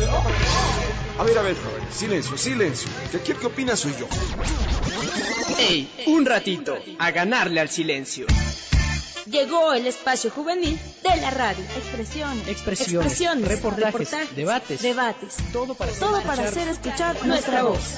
A ver, joven, silencio, que aquí el que opina soy yo. ¡Ey! Un ratito, a ganarle al silencio. Llegó el espacio juvenil de la radio. Expresiones, reportajes, debates. Todo para hacer escuchar nuestra voz.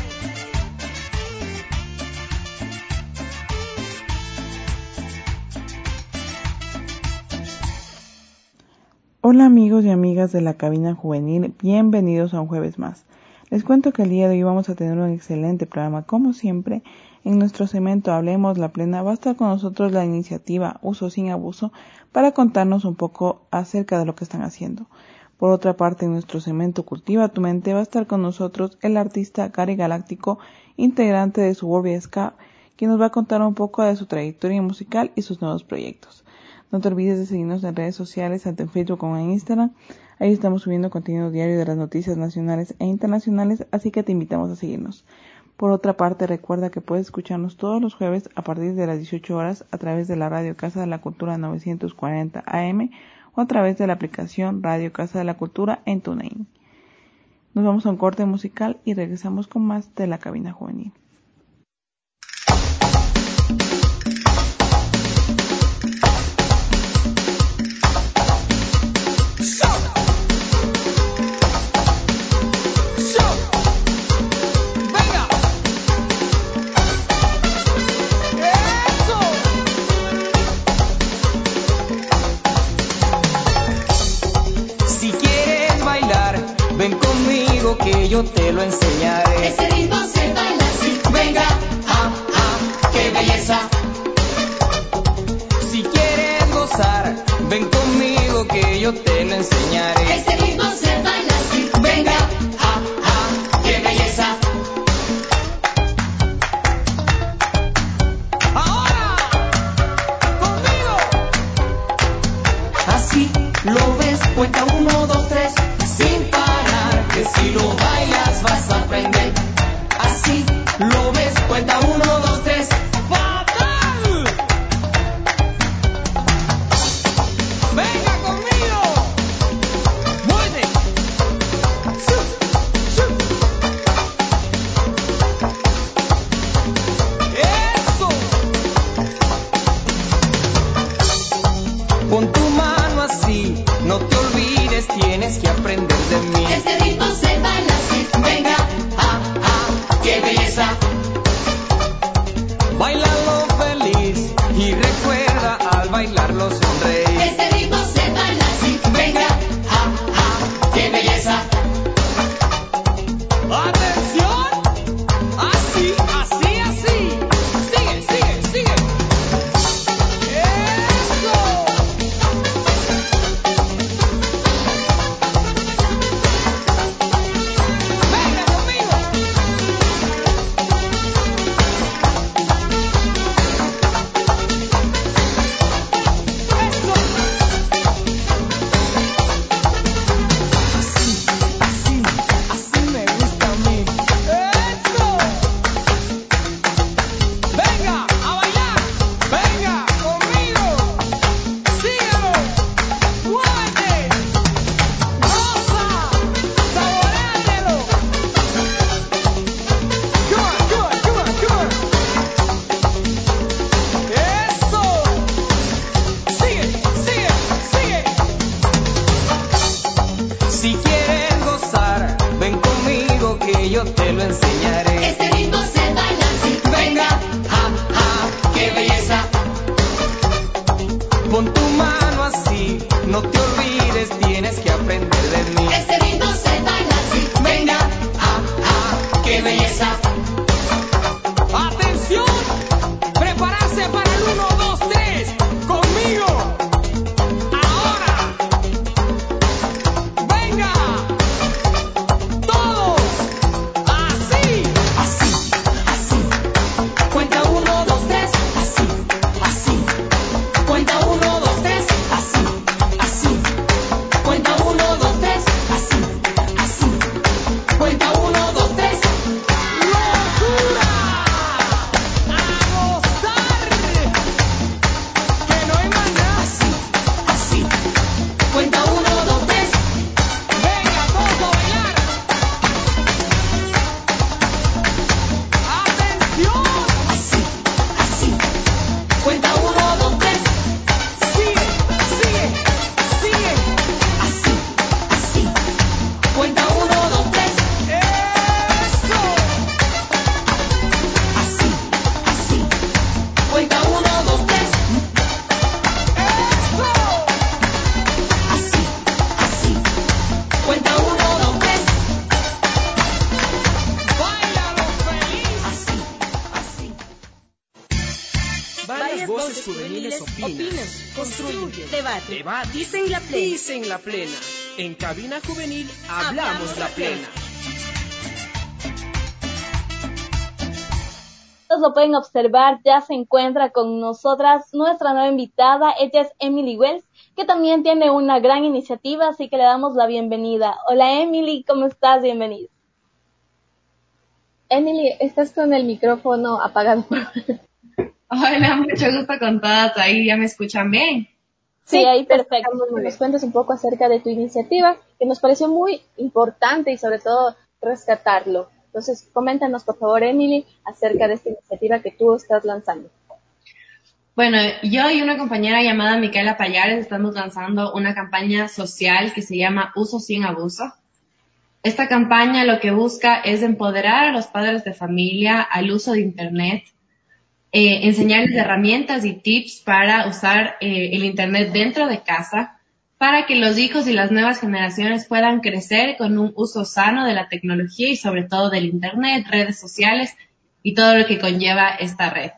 Hola amigos y amigas de la cabina juvenil, bienvenidos a un jueves más. Les cuento que el día de hoy vamos a tener un excelente programa. Como siempre, en nuestro segmento Hablemos la Plena va a estar con nosotros la iniciativa Uso Sin Abuso para contarnos un poco acerca de lo que están haciendo. Por otra parte, en nuestro segmento Cultiva tu Mente va a estar con nosotros el artista Gary Galáctico, integrante de Suburbia Ska, quien nos va a contar un poco de su trayectoria musical y sus nuevos proyectos. No te olvides de seguirnos en redes sociales, tanto en Facebook como en Instagram. Ahí estamos subiendo contenido diario de las noticias nacionales e internacionales, así que te invitamos a seguirnos. Por otra parte, recuerda que puedes escucharnos todos los jueves a partir de las 18 horas a través de la Radio Casa de la Cultura 940 AM o a través de la aplicación Radio Casa de la Cultura en TuneIn. Nos vamos a un corte musical y regresamos con más de la cabina juvenil. Que yo te lo enseñaré. Ese ritmo se baila así. Venga, qué belleza. Si quieres gozar, ven conmigo que yo te lo enseñaré. Ese ritmo se baila así. Venga, qué belleza. Ahora, conmigo. Así lo ves, cuenta 1, 2, 3, sin parar, que si lo bailas vas a aprender. Así lo ves, cuenta 1, 2, 3, ¡fatal! Venga conmigo, muerde. Eso. Pon tu mano así, no te olvides, tienes que aprender de mí. Este ritmo se baila así. Venga, qué belleza. Báilalo feliz y recuerda al bailarlo sonreír. Este ritmo se baila así. Venga, qué belleza. ¡Atención! Así. Sigue. ¡Eso! Venga conmigo. Así me gusta a mí. ¡Eso! Venga a bailar. Venga conmigo. Síguelo. Muévete. Goza. Saboréatelo. Come on. Eso. Sigue. Si quieres gozar, ven conmigo que yo te lo enseñaré. Este ritmo se baila así. Venga, qué belleza. Pon tu mano así, no te olvides, tienes que aprender de mí. Este ritmo se baila así. Venga, qué belleza. ¡Atención! ¡Prepararse para el 1, 2, 3! ¡Conmigo! ¡Ahora! ¡Venga! ¡Todos! ¡Así! Cuenta 1, 2, 3. Así. Cuenta 1, 2, 3. Así. opinas, construye, debate. Dicen la plena. En Cabina Juvenil hablamos la plena. Ustedes lo pueden observar, ya se encuentra con nosotras nuestra nueva invitada, ella es Emily Wells, que también tiene una gran iniciativa, así que le damos la bienvenida. Hola Emily, ¿cómo estás? Bienvenida. Emily, estás con el micrófono apagado. Hola, mucho gusto con todas ahí, ¿ya me escuchan bien? Sí, ahí perfecto. Que nos cuentes un poco acerca de tu iniciativa, que nos pareció muy importante y sobre todo rescatarlo. Entonces, coméntanos por favor, Emily, acerca de esta iniciativa que tú estás lanzando. Bueno, yo y una compañera llamada Micaela Payares estamos lanzando una campaña social que se llama Uso sin Abuso. Esta campaña lo que busca es empoderar a los padres de familia al uso de Internet, enseñarles herramientas y tips para usar el Internet dentro de casa, para que los hijos y las nuevas generaciones puedan crecer con un uso sano de la tecnología y sobre todo del Internet, redes sociales y todo lo que conlleva esta red.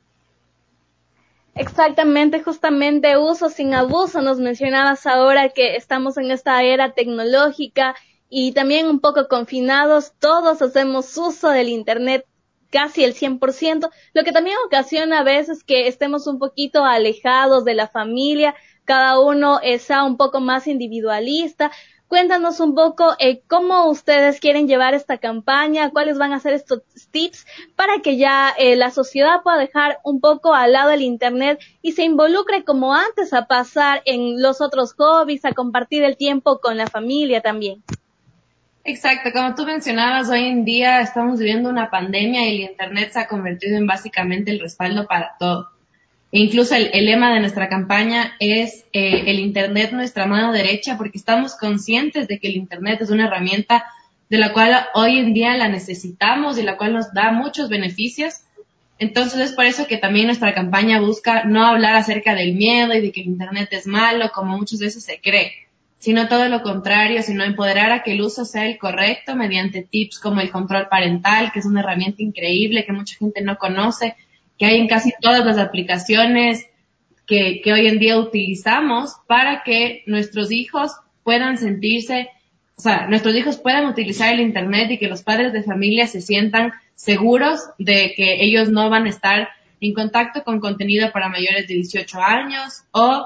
Exactamente, justamente uso sin abuso. Nos mencionabas ahora que estamos en esta era tecnológica y también un poco confinados. Todos hacemos uso del Internet casi el 100%, lo que también ocasiona a veces que estemos un poquito alejados de la familia, cada uno sea un poco más individualista. Cuéntanos un poco cómo ustedes quieren llevar esta campaña, cuáles van a ser estos tips para que ya la sociedad pueda dejar un poco al lado el Internet y se involucre como antes a pasar en los otros hobbies, a compartir el tiempo con la familia también. Exacto, como tú mencionabas, hoy en día estamos viviendo una pandemia y el Internet se ha convertido en básicamente el respaldo para todo. E incluso el lema de nuestra campaña es el Internet nuestra mano derecha, porque estamos conscientes de que el Internet es una herramienta de la cual hoy en día la necesitamos y la cual nos da muchos beneficios. Entonces es por eso que también nuestra campaña busca no hablar acerca del miedo y de que el Internet es malo, como muchas veces se cree, sino todo lo contrario, sino empoderar a que el uso sea el correcto mediante tips como el control parental, que es una herramienta increíble que mucha gente no conoce, que hay en casi todas las aplicaciones que hoy en día utilizamos para que nuestros hijos puedan nuestros hijos puedan utilizar el Internet y que los padres de familia se sientan seguros de que ellos no van a estar en contacto con contenido para mayores de 18 años o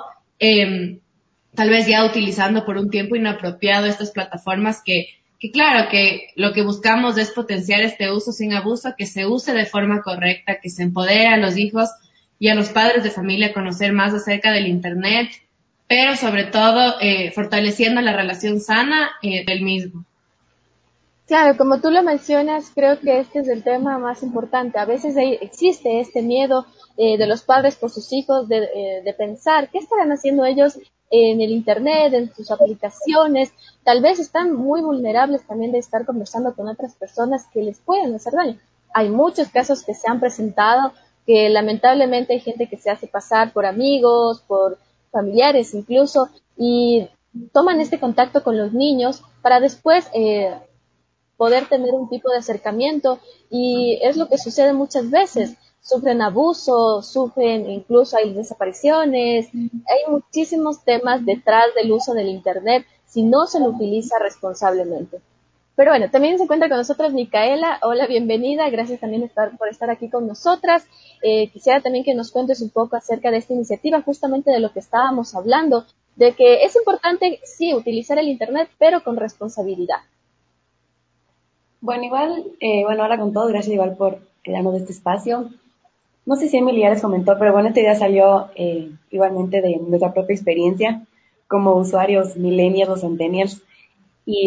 tal vez ya utilizando por un tiempo inapropiado estas plataformas que claro, que lo que buscamos es potenciar este uso sin abuso, que se use de forma correcta, que se empodere a los hijos y a los padres de familia a conocer más acerca del Internet, pero sobre todo fortaleciendo la relación sana del mismo. Claro, como tú lo mencionas, creo que este es el tema más importante. A veces existe este miedo de los padres por sus hijos de pensar qué estarán haciendo ellos en el Internet, en sus aplicaciones. Tal vez están muy vulnerables también de estar conversando con otras personas que les pueden hacer daño. Hay muchos casos que se han presentado que lamentablemente hay gente que se hace pasar por amigos, por familiares incluso, y toman este contacto con los niños para después poder tener un tipo de acercamiento, y es lo que sucede muchas veces. Sufren abuso, sufren incluso hay desapariciones, hay muchísimos temas detrás del uso del Internet si no se lo utiliza responsablemente. Pero bueno, también se encuentra con nosotros Micaela. Hola, bienvenida, gracias también por estar aquí con nosotras. Quisiera también que nos cuentes un poco acerca de esta iniciativa, justamente de lo que estábamos hablando, de que es importante, sí, utilizar el Internet, pero con responsabilidad. Bueno, igual, ahora con todo, gracias igual por darnos de este espacio. No sé si Emily ya les comentó, pero bueno, esta idea salió igualmente de nuestra propia experiencia como usuarios millennials o centennials. Y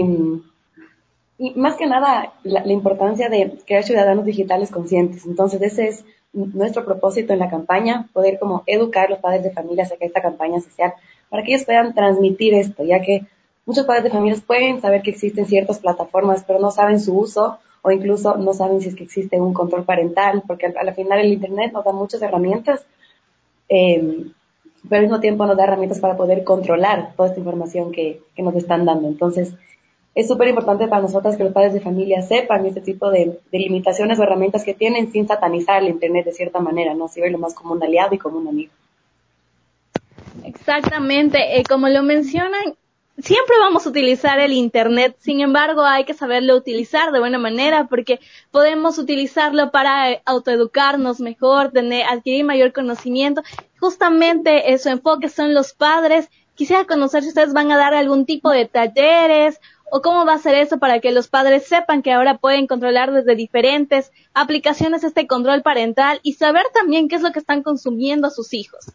más que nada, la importancia de crear ciudadanos digitales conscientes. Entonces, ese es nuestro propósito en la campaña, poder como educar a los padres de familia acerca de esta campaña social, para que ellos puedan transmitir esto, ya que muchos padres de familias pueden saber que existen ciertas plataformas, pero no saben su uso, o incluso no saben si es que existe un control parental, porque al final el Internet nos da muchas herramientas, pero al mismo tiempo nos da herramientas para poder controlar toda esta información que nos están dando. Entonces, es súper importante para nosotras que los padres de familia sepan este tipo de limitaciones o herramientas que tienen sin satanizar el Internet de cierta manera, ¿no? Si verlo más como un aliado y como un amigo. Exactamente, como lo mencionan, siempre vamos a utilizar el Internet, sin embargo hay que saberlo utilizar de buena manera porque podemos utilizarlo para autoeducarnos mejor, adquirir mayor conocimiento. Justamente su enfoque son los padres. Quisiera conocer si ustedes van a dar algún tipo de talleres o cómo va a ser eso para que los padres sepan que ahora pueden controlar desde diferentes aplicaciones este control parental y saber también qué es lo que están consumiendo sus hijos.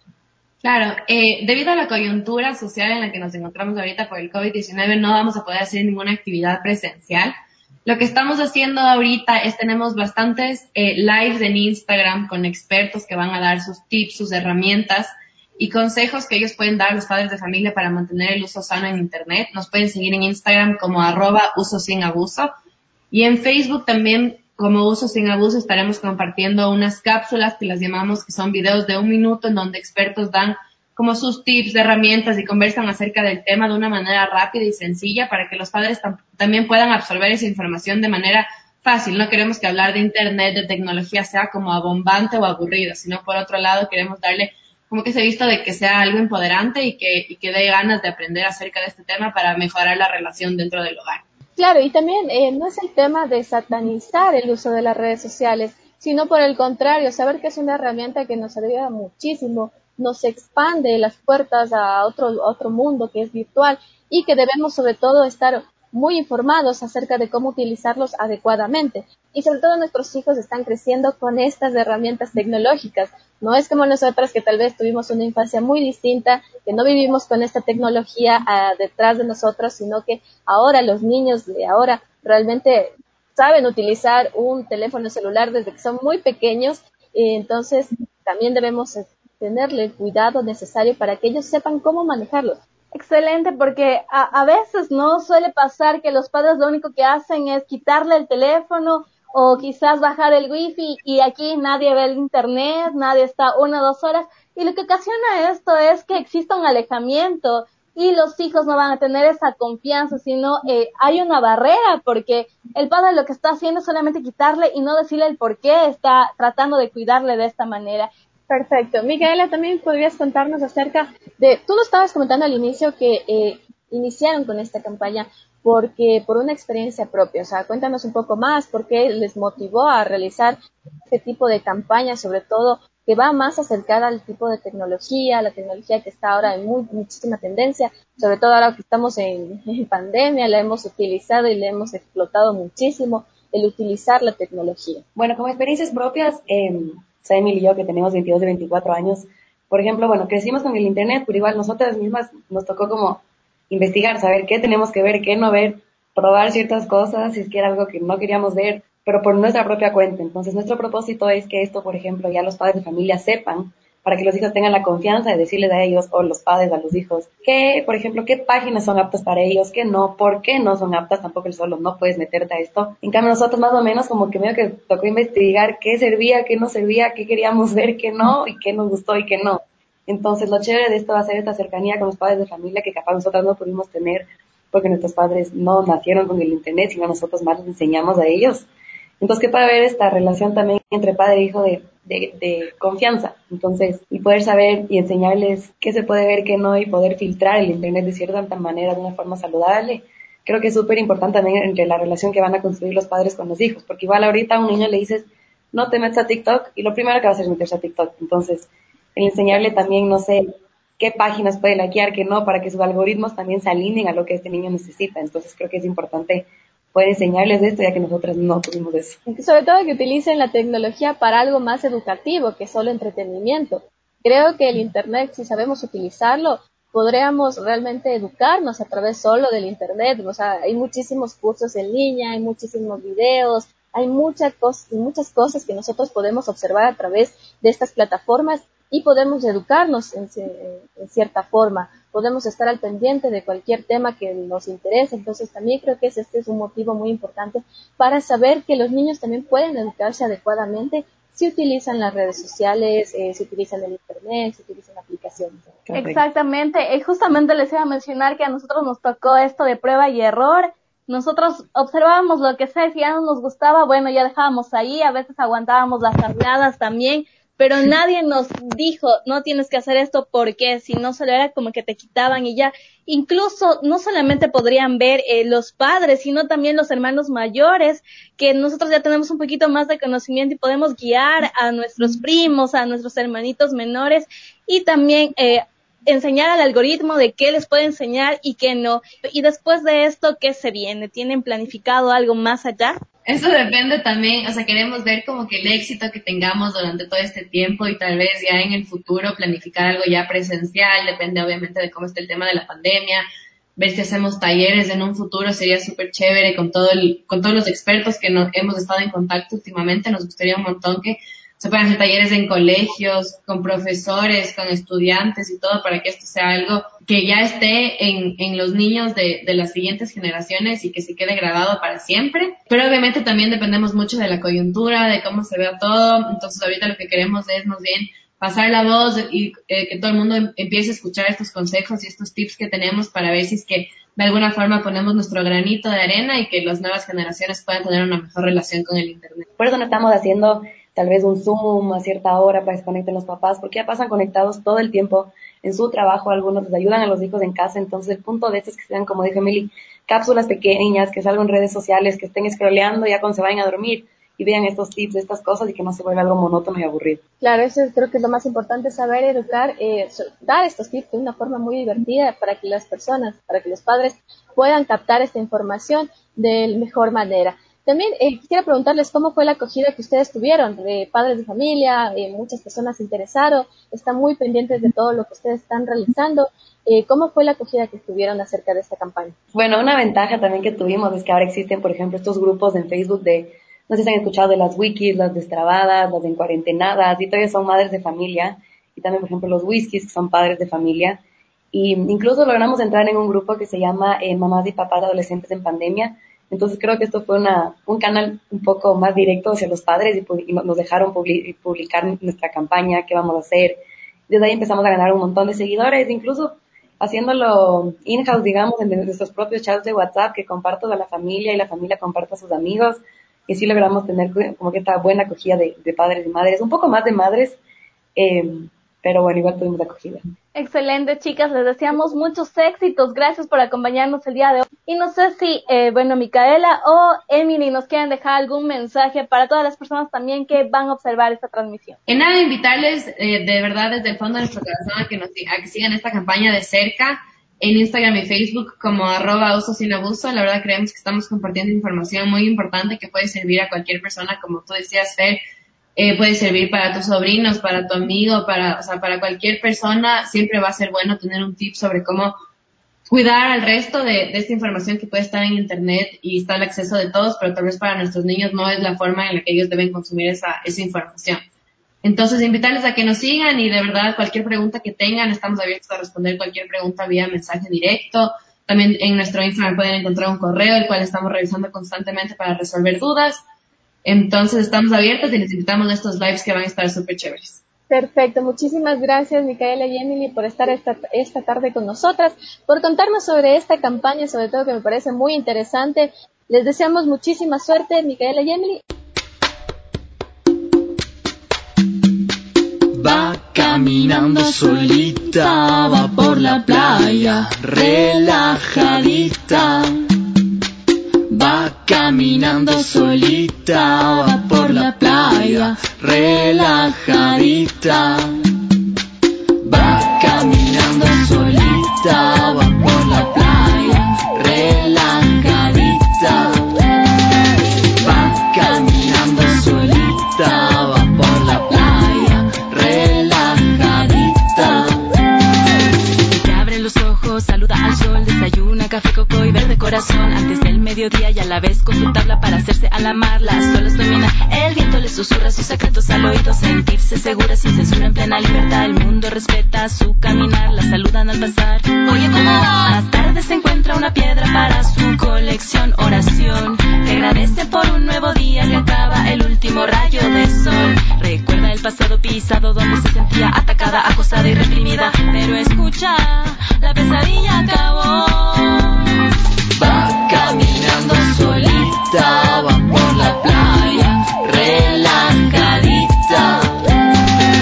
Claro, debido a la coyuntura social en la que nos encontramos ahorita por el COVID-19 no vamos a poder hacer ninguna actividad presencial. Lo que estamos haciendo ahorita es tenemos bastantes lives en Instagram con expertos que van a dar sus tips, sus herramientas y consejos que ellos pueden dar a los padres de familia para mantener el uso sano en Internet. Nos pueden seguir en Instagram como @uso-sin-abuso y en Facebook también como Uso Sin Abuso estaremos compartiendo unas cápsulas que las llamamos que son videos de 1 minuto en donde expertos dan como sus tips, herramientas y conversan acerca del tema de una manera rápida y sencilla para que los padres también puedan absorber esa información de manera fácil. No queremos que hablar de Internet, de tecnología sea como abombante o aburrido, sino por otro lado queremos darle como que se visto de que sea algo empoderante y que dé ganas de aprender acerca de este tema para mejorar la relación dentro del hogar. Claro, y también no es el tema de satanizar el uso de las redes sociales, sino por el contrario, saber que es una herramienta que nos ayuda muchísimo, nos expande las puertas a otro mundo que es virtual y que debemos sobre todo estar muy informados acerca de cómo utilizarlos adecuadamente. Y sobre todo nuestros hijos están creciendo con estas herramientas tecnológicas. No es como nosotras que tal vez tuvimos una infancia muy distinta, que no vivimos con esta tecnología detrás de nosotros, sino que ahora los niños de ahora realmente saben utilizar un teléfono celular desde que son muy pequeños. Entonces también debemos tenerle el cuidado necesario para que ellos sepan cómo manejarlos. Excelente, porque a veces no suele pasar que los padres lo único que hacen es quitarle el teléfono o quizás bajar el wifi y aquí nadie ve el internet, nadie está 1 o 2 horas y lo que ocasiona esto es que exista un alejamiento y los hijos no van a tener esa confianza, sino hay una barrera porque el padre lo que está haciendo es solamente quitarle y no decirle el por qué está tratando de cuidarle de esta manera. Perfecto. Micaela, también podrías contarnos acerca de, tú nos estabas comentando al inicio que iniciaron con esta campaña porque por una experiencia propia, o sea, cuéntanos un poco más por qué les motivó a realizar este tipo de campaña, sobre todo que va más acercada al tipo de tecnología, la tecnología que está ahora en muchísima tendencia, sobre todo ahora que estamos en pandemia, la hemos utilizado y la hemos explotado muchísimo, el utilizar la tecnología. Bueno, como experiencias propias, Emily y yo que tenemos 22 y 24 años, por ejemplo, bueno, crecimos con el internet, pero igual nosotras mismas nos tocó como investigar, saber qué tenemos que ver, qué no ver, probar ciertas cosas, si es que era algo que no queríamos ver, pero por nuestra propia cuenta. Entonces, nuestro propósito es que esto, por ejemplo, ya los padres de familia sepan, para que los hijos tengan la confianza de decirles a ellos, o los padres a los hijos, que, por ejemplo, qué páginas son aptas para ellos, qué no, por qué no son aptas, tampoco el solo no puedes meterte a esto. En cambio, nosotros más o menos como que medio que tocó investigar qué servía, qué no servía, qué queríamos ver, qué no, y qué nos gustó y qué no. Entonces, lo chévere de esto va a ser esta cercanía con los padres de familia que capaz nosotras no pudimos tener porque nuestros padres no nacieron con el internet, sino nosotros más les enseñamos a ellos. Entonces, que puede haber esta relación también entre padre e hijo de confianza. Entonces, y poder saber y enseñarles qué se puede ver, qué no, y poder filtrar el internet de cierta manera, de una forma saludable. Creo que es súper importante también entre la relación que van a construir los padres con los hijos, porque igual ahorita a un niño le dices, no te metas a TikTok, y lo primero que va a hacer es meterse a TikTok. Entonces, el enseñarle también, no sé, qué páginas puede likear, qué no, para que sus algoritmos también se alineen a lo que este niño necesita. Entonces, creo que es importante poder enseñarles esto, ya que nosotras no tuvimos eso. Sobre todo que utilicen la tecnología para algo más educativo que solo entretenimiento. Creo que el internet, si sabemos utilizarlo, podríamos realmente educarnos a través solo del internet. O sea, hay muchísimos cursos en línea, hay muchísimos videos, hay muchas cosas que nosotros podemos observar a través de estas plataformas y podemos educarnos en cierta forma. Podemos estar al pendiente de cualquier tema que nos interese. Entonces también creo que este es un motivo muy importante para saber que los niños también pueden educarse adecuadamente si utilizan las redes sociales, si utilizan el internet, si utilizan aplicaciones. Exactamente. Justamente les iba a mencionar que a nosotros nos tocó esto de prueba y error. Nosotros observábamos lo que sea, si ya no nos gustaba, bueno, ya dejábamos ahí, a veces aguantábamos las habladas también, pero nadie nos dijo, no tienes que hacer esto porque si no solo era como que te quitaban y ya. Incluso no solamente podrían ver los padres, sino también los hermanos mayores, que nosotros ya tenemos un poquito más de conocimiento y podemos guiar a nuestros primos, a nuestros hermanitos menores y también enseñar al algoritmo de qué les puede enseñar y qué no. Y después de esto, ¿qué se viene? ¿Tienen planificado algo más allá? Eso depende también, o sea, queremos ver como que el éxito que tengamos durante todo este tiempo y tal vez ya en el futuro planificar algo ya presencial, depende obviamente de cómo esté el tema de la pandemia, ver si hacemos talleres en un futuro sería súper chévere con todos los expertos que hemos estado en contacto últimamente, nos gustaría un montón que se pueden hacer talleres en colegios, con profesores, con estudiantes y todo para que esto sea algo que ya esté en los niños de las siguientes generaciones y que se quede grabado para siempre. Pero obviamente también dependemos mucho de la coyuntura, de cómo se vea todo. Entonces ahorita lo que queremos es más bien pasar la voz y que todo el mundo empiece a escuchar estos consejos y estos tips que tenemos para ver si es que de alguna forma ponemos nuestro granito de arena y que las nuevas generaciones puedan tener una mejor relación con el Internet. Por eso no estamos haciendo tal vez un Zoom a cierta hora para que se conecten los papás, porque ya pasan conectados todo el tiempo en su trabajo, algunos les ayudan a los hijos en casa, entonces el punto de esto es que sean, como dijo Emily, cápsulas pequeñas, que salgan en redes sociales, que estén scrolleando ya cuando se vayan a dormir y vean estos tips, estas cosas y que no se vuelva algo monótono y aburrido. Claro, eso creo que es lo más importante, saber educar, dar estos tips de una forma muy divertida para que las personas, para que los padres puedan captar esta información de mejor manera. También quisiera preguntarles cómo fue la acogida que ustedes tuvieron, de padres de familia, muchas personas se interesaron, están muy pendientes de todo lo que ustedes están realizando. ¿Cómo fue la acogida que tuvieron acerca de esta campaña? Bueno, una ventaja también que tuvimos es que ahora existen, por ejemplo, estos grupos en Facebook no sé si han escuchado de las wikis, las destrabadas, las encuarentenadas, y todavía son madres de familia, y también, por ejemplo, los whiskies, que son padres de familia, y incluso logramos entrar en un grupo que se llama Mamás y Papás Adolescentes en Pandemia. Entonces creo que esto fue un canal un poco más directo hacia los padres y nos dejaron publicar nuestra campaña, qué vamos a hacer. Desde ahí empezamos a ganar un montón de seguidores, incluso haciéndolo in-house, digamos, en nuestros propios chats de WhatsApp, que comparto a la familia y la familia comparto a sus amigos. Y sí logramos tener como que esta buena acogida de padres y madres, un poco más de madres, pero bueno, igual tuvimos acogida. Excelente, chicas, les deseamos muchos éxitos, gracias por acompañarnos el día de hoy. Y no sé si, Micaela o Emily nos quieren dejar algún mensaje para todas las personas también que van a observar esta transmisión. En nada, invitarles de verdad desde el fondo de nuestro corazón a que sigan esta campaña de cerca en Instagram y Facebook como @uso-sin-abuso. La verdad creemos que estamos compartiendo información muy importante que puede servir a cualquier persona, como tú decías, Fer. Puede servir para tus sobrinos, para tu amigo, para cualquier persona. Siempre va a ser bueno tener un tip sobre cómo cuidar al resto de esta información que puede estar en internet y está al acceso de todos, pero tal vez para nuestros niños no es la forma en la que ellos deben consumir esa información. Entonces, invitarles a que nos sigan y de verdad cualquier pregunta que tengan, estamos abiertos a responder cualquier pregunta vía mensaje directo. También en nuestro Instagram pueden encontrar un correo, el cual estamos revisando constantemente para resolver dudas. Entonces estamos abiertos y les invitamos a estos lives que van a estar súper chéveres. Perfecto, muchísimas gracias Micaela y Emily por estar esta tarde con nosotras, por contarnos sobre esta campaña, sobre todo que me parece muy interesante. Les deseamos muchísima suerte, Micaela y Emily. Va caminando solita, va por la playa, relajadita. Va caminando solita, va por la playa, relajadita. Va caminando solita, va por la playa, relajadita. Va caminando solita, va por la playa, relajadita. Que abre los ojos, saluda al sol, desayuna café, coco y verde corazón antes del mediodía y a la vez con su tabla para hacerse a la mar. Las olas domina, el viento le susurra sus secretos al oído, sentirse segura sin censura en plena libertad. El mundo respeta su caminar, la saludan al pasar. Oye, ¿cómo va? Más tarde se encuentra una piedra para su colección, oración. Te agradece por un nuevo día que acaba el último rayo de sol. Recuerda el pasado pisado donde se sentía atacada, acosada y reprimida, pero escucha, la pesadilla acabó. Va caminando solita, va por la playa, relajadita.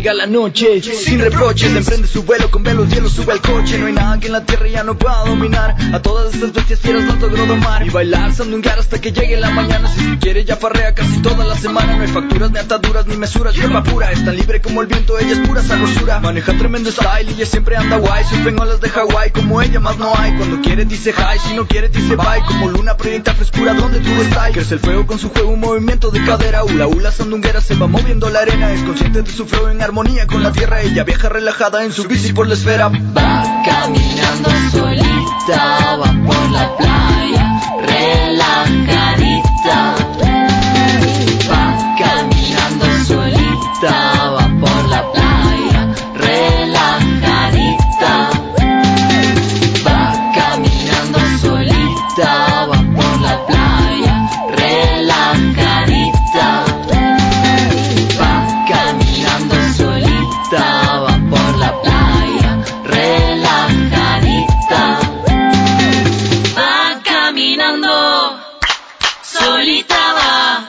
llega la noche, sin reproches, emprende su vuelo con velos, hielo, sube al coche. No hay nada que en la tierra ya no pueda dominar. A todas estas bestias fieras las logró domar. Y bailar, sandungar hasta que llegue la mañana. Si quiere ya farrea casi toda la semana. No hay facturas, ni ataduras, ni mesuras, hierba pura. Es tan libre como el viento, ella es pura sabrosura. Maneja tremendo style y ella siempre anda guay. Surfen olas de Hawái, como ella más no hay. Cuando quiere dice hi, si no quiere dice bye. Como luna proyecta frescura donde tú estás. Crece el fuego con su juego, un movimiento de cadera. Hula hula sandunguera, se va moviendo la arena. Es consciente de su flow en armonía con la tierra. Ella viaja relajada en su bici por la esfera. Va caminando solita, va por la playa, relajadita. Va caminando solita, va por la playa, relajadita. Va caminando solita, va por la playa, relajadita. Va caminando solita, va por la playa, relajadita. Va caminando solita, va.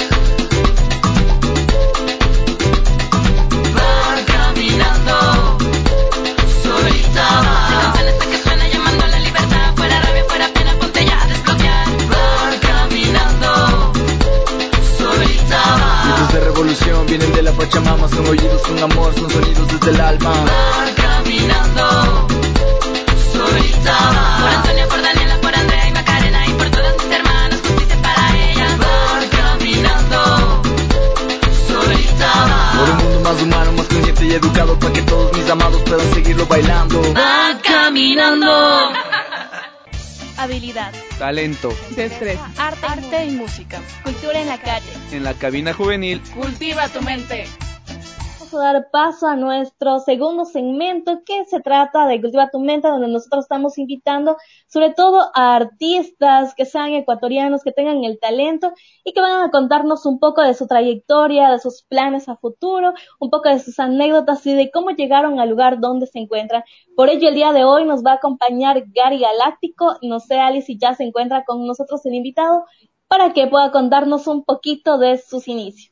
Va caminando solita, va. La canción esta que suena llamando a la libertad. Fuera rabia, fuera pena, ponte ya a desbloquear. Va caminando solita, va. Gritos de revolución vienen de la Pachamama. Son oídos, son amor, son sonidos desde el alma. Va caminando solita, va. Por Antonia, por Daniela, por Andrea y Macarena y por todas mis hermanas, justicia para ellas. Va caminando solita, va. Por un mundo más humano, más consciente y educado, para que todos mis amados puedan seguirlo bailando. Va caminando. Habilidad, Talento. Destreza. arte y música, cultura en la calle. En la cabina juvenil. Cultiva tu mente. Vamos a dar paso a nuestro segundo segmento que se trata de Cultiva tu Mente, donde nosotros estamos invitando sobre todo a artistas que sean ecuatorianos, que tengan el talento y que van a contarnos un poco de su trayectoria, de sus planes a futuro, un poco de sus anécdotas y de cómo llegaron al lugar donde se encuentran. Por ello, el día de hoy nos va a acompañar Gary Galáctico. No sé, Alice, si ya se encuentra con nosotros el invitado, para que pueda contarnos un poquito de sus inicios.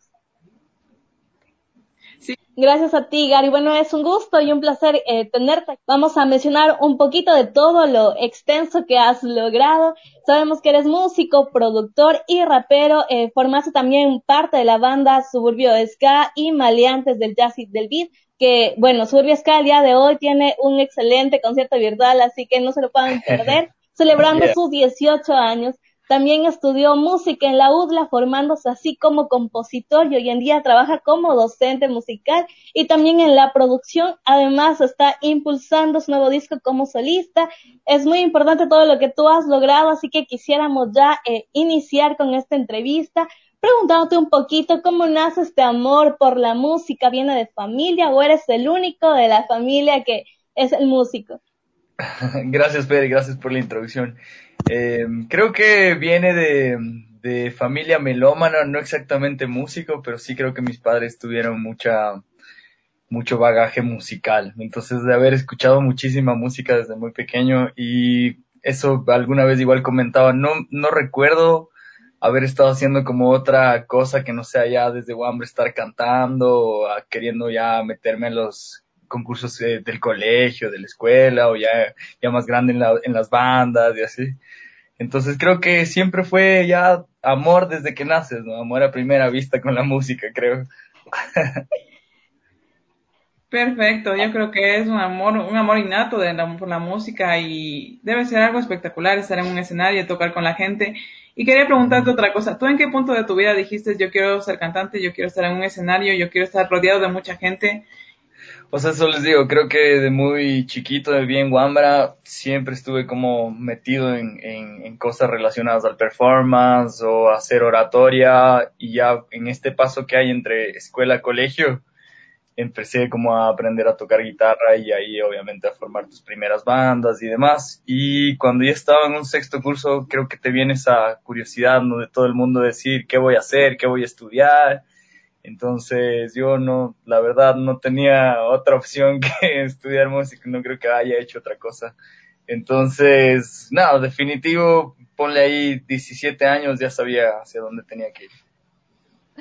Gracias a ti, Gary. Bueno, es un gusto y un placer tenerte. Vamos a mencionar un poquito de todo lo extenso que has logrado. Sabemos que eres músico, productor y rapero. Formaste también parte de la banda Suburbio Ska y Maleantes del Jazz y del Beat. Que, bueno, Suburbio Ska el día de hoy tiene un excelente concierto virtual, así que no se lo puedan perder. Celebrando sus 18 años. También estudió música en la UDLA, formándose así como compositor y hoy en día trabaja como docente musical y también en la producción. Además está impulsando su nuevo disco como solista. Es muy importante todo lo que tú has logrado, así que quisiéramos ya iniciar con esta entrevista preguntándote un poquito cómo nace este amor por la música. ¿Viene de familia o eres el único de la familia que es el músico? Gracias, Pere, gracias por la introducción. Creo que viene de familia melómana, no exactamente músico, pero sí creo que mis padres tuvieron mucho bagaje musical. Entonces, de haber escuchado muchísima música desde muy pequeño, y eso alguna vez igual comentaba, no recuerdo haber estado haciendo como otra cosa que no sea ya desde Wambre estar cantando o queriendo ya meterme en los concursos del colegio, de la escuela, o ya más grande en las bandas y así. Entonces creo que siempre fue ya amor desde que naces, ¿no? Amor a primera vista con la música, creo. Perfecto, yo creo que es un amor innato por la música y debe ser algo espectacular estar en un escenario y tocar con la gente. Y quería preguntarte otra cosa, ¿tú en qué punto de tu vida dijiste yo quiero ser cantante, yo quiero estar en un escenario, yo quiero estar rodeado de mucha gente? O sea, eso les digo, creo que de muy chiquito, de bien Wambra, siempre estuve como metido en cosas relacionadas al performance o a hacer oratoria, y ya en este paso que hay entre escuela y colegio, empecé como a aprender a tocar guitarra y ahí obviamente a formar tus primeras bandas y demás. Y cuando ya estaba en un sexto curso, creo que te viene esa curiosidad, ¿no?, de todo el mundo decir qué voy a hacer, qué voy a estudiar. Entonces yo la verdad no tenía otra opción que estudiar música, no creo que haya hecho otra cosa. Entonces, nada, definitivo, ponle ahí 17 años, ya sabía hacia dónde tenía que ir.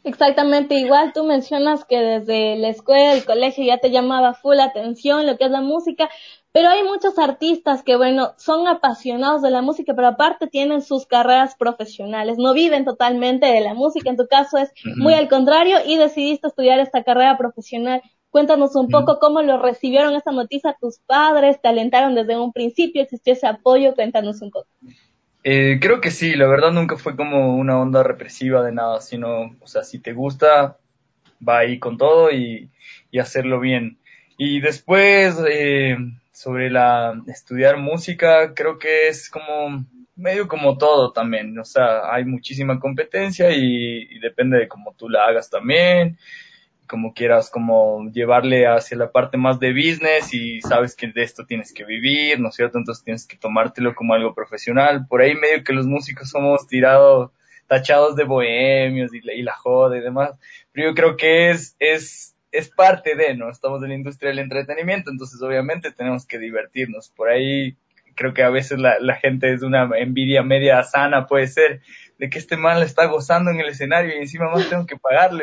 Exactamente igual, tú mencionas que desde la escuela, el colegio ya te llamaba full atención lo que es la música, pero hay muchos artistas que, bueno, son apasionados de la música, pero aparte tienen sus carreras profesionales, no viven totalmente de la música, en tu caso es muy al contrario y decidiste estudiar esta carrera profesional. Cuéntanos un poco cómo lo recibieron esta noticia tus padres, te alentaron desde un principio, existió ese apoyo, cuéntanos un poco. Creo que sí, la verdad nunca fue como una onda represiva de nada, sino, o sea, si te gusta, va ahí con todo y hacerlo bien. Y después, sobre estudiar música, creo que es como, medio como todo también, o sea, hay muchísima competencia y depende de cómo tú la hagas también, como quieras como llevarle hacia la parte más de business y sabes que de esto tienes que vivir, ¿no es cierto? Entonces tienes que tomártelo como algo profesional. Por ahí medio que los músicos somos tachados de bohemios y la joda y demás, pero yo creo que es parte de, ¿no? Estamos en la industria del entretenimiento, entonces obviamente tenemos que divertirnos. Por ahí creo que a veces la gente es una envidia media sana, puede ser, de que este man le está gozando en el escenario y encima más tengo que pagarle.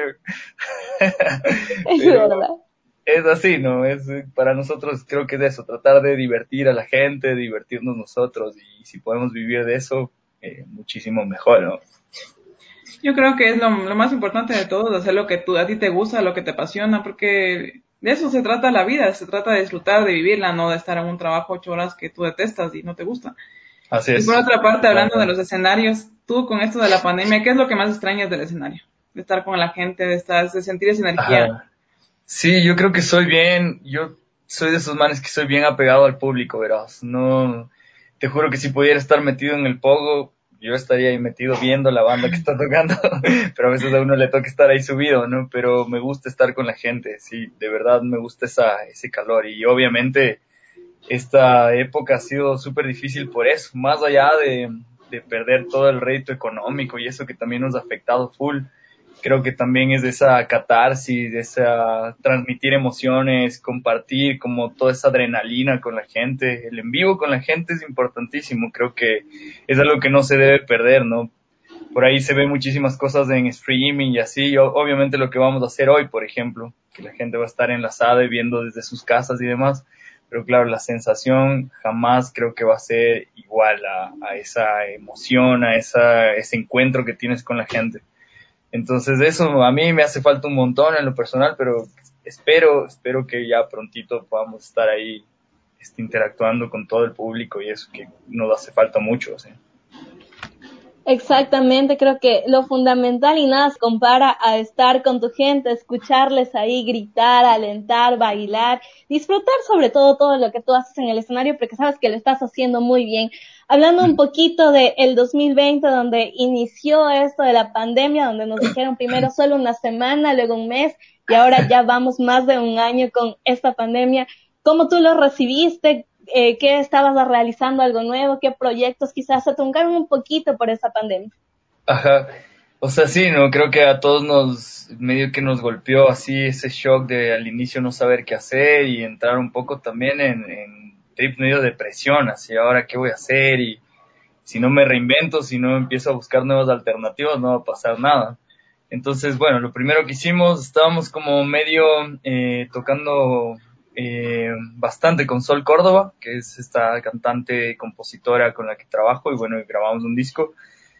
Es verdad. Es así, ¿no? Es para nosotros creo que es eso, tratar de divertir a la gente, divertirnos nosotros y si podemos vivir de eso, muchísimo mejor, ¿no? Yo creo que es lo más importante de todo, hacer lo que a ti te gusta, lo que te apasiona, porque de eso se trata la vida, se trata de disfrutar, de vivirla, no de estar en un trabajo 8 horas que tú detestas y no te gusta. Así es. Y por otra parte, hablando de los escenarios, tú con esto de la pandemia, ¿qué es lo que más extrañas del escenario? De estar con la gente, de sentir esa energía. Ajá. Sí, yo creo que yo soy de esos manes que soy bien apegado al público, verás. No, te juro que si pudiera estar metido en el pogo, yo estaría ahí metido viendo la banda que está tocando, pero a veces a uno le toca estar ahí subido, ¿no? Pero me gusta estar con la gente, sí, de verdad me gusta ese calor y obviamente esta época ha sido súper difícil por eso, más allá de perder todo el rédito económico y eso que también nos ha afectado full. Creo que también es de esa catarsis, de esa transmitir emociones, compartir como toda esa adrenalina con la gente. El en vivo con la gente es importantísimo, creo que es algo que no se debe perder, ¿no? Por ahí se ven muchísimas cosas en streaming y así, obviamente lo que vamos a hacer hoy, por ejemplo, que la gente va a estar enlazada y viendo desde sus casas y demás, pero claro, la sensación jamás creo que va a ser igual a esa emoción, a ese encuentro que tienes con la gente. Entonces eso a mí me hace falta un montón en lo personal, pero espero que ya prontito podamos estar ahí interactuando con todo el público y eso que nos hace falta mucho, ¿sí? Exactamente, creo que lo fundamental y nada se compara a estar con tu gente, escucharles ahí gritar, alentar, bailar, disfrutar sobre todo lo que tú haces en el escenario porque sabes que lo estás haciendo muy bien. Hablando un poquito de el 2020 donde inició esto de la pandemia, donde nos dijeron primero solo una semana, luego un mes y ahora ya vamos más de un año con esta pandemia. ¿Cómo tú lo recibiste? ¿Qué estabas realizando algo nuevo? ¿Qué proyectos quizás se truncaron un poquito por esa pandemia? Ajá, o sea, sí, no, creo que a todos medio que nos golpeó así ese shock de al inicio no saber qué hacer y entrar un poco también en trip medio de depresión, así ahora qué voy a hacer y si no me reinvento, si no empiezo a buscar nuevas alternativas, no va a pasar nada. Entonces, bueno, lo primero que hicimos, estábamos como medio tocando bastante con Sol Córdoba, que es esta cantante y compositora con la que trabajo, y bueno, grabamos un disco.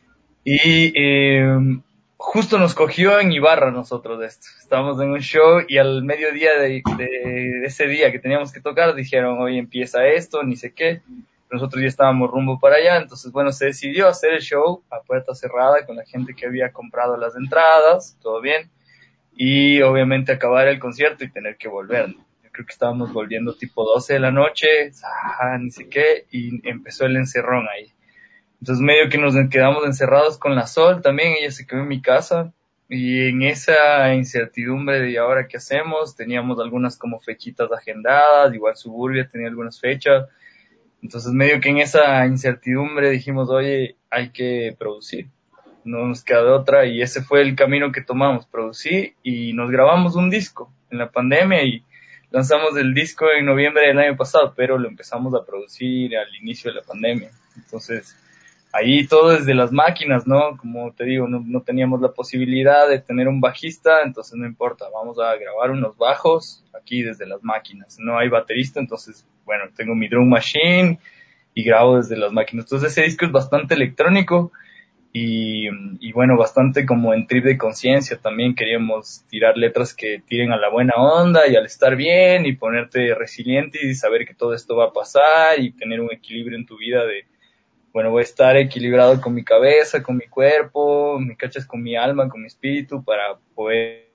Y justo nos cogió en Ibarra nosotros de esto. Estábamos en un show y al mediodía de ese día que teníamos que tocar, dijeron, hoy empieza esto, ni sé qué. Nosotros ya estábamos rumbo para allá, entonces bueno, se decidió hacer el show a puerta cerrada con la gente que había comprado las entradas, todo bien, y obviamente acabar el concierto y tener que volver, ¿no? Yo creo que estábamos volviendo tipo 12 de la noche, ni sé qué, y empezó el encerrón ahí. Entonces medio que nos quedamos encerrados con la Sol también, ella se quedó en mi casa, y en esa incertidumbre de ahora qué hacemos, teníamos algunas como fechitas agendadas, igual Suburbia tenía algunas fechas. Entonces medio que en esa incertidumbre dijimos, oye, hay que producir, no nos queda de otra y ese fue el camino que tomamos, producir y nos grabamos un disco en la pandemia y lanzamos el disco en noviembre del año pasado, pero lo empezamos a producir al inicio de la pandemia. Entonces ahí todo desde las máquinas, ¿no? Como te digo, no teníamos la posibilidad de tener un bajista, entonces no importa, vamos a grabar unos bajos aquí desde las máquinas. No hay baterista, entonces, bueno, tengo mi drum machine y grabo desde las máquinas. Entonces ese disco es bastante electrónico y bueno, bastante como en trip de conciencia también. Queríamos tirar letras que tiren a la buena onda y al estar bien y ponerte resiliente y saber que todo esto va a pasar y tener un equilibrio en tu vida de, bueno, voy a estar equilibrado con mi cabeza, con mi cuerpo, me cachas, con mi alma, con mi espíritu, para poder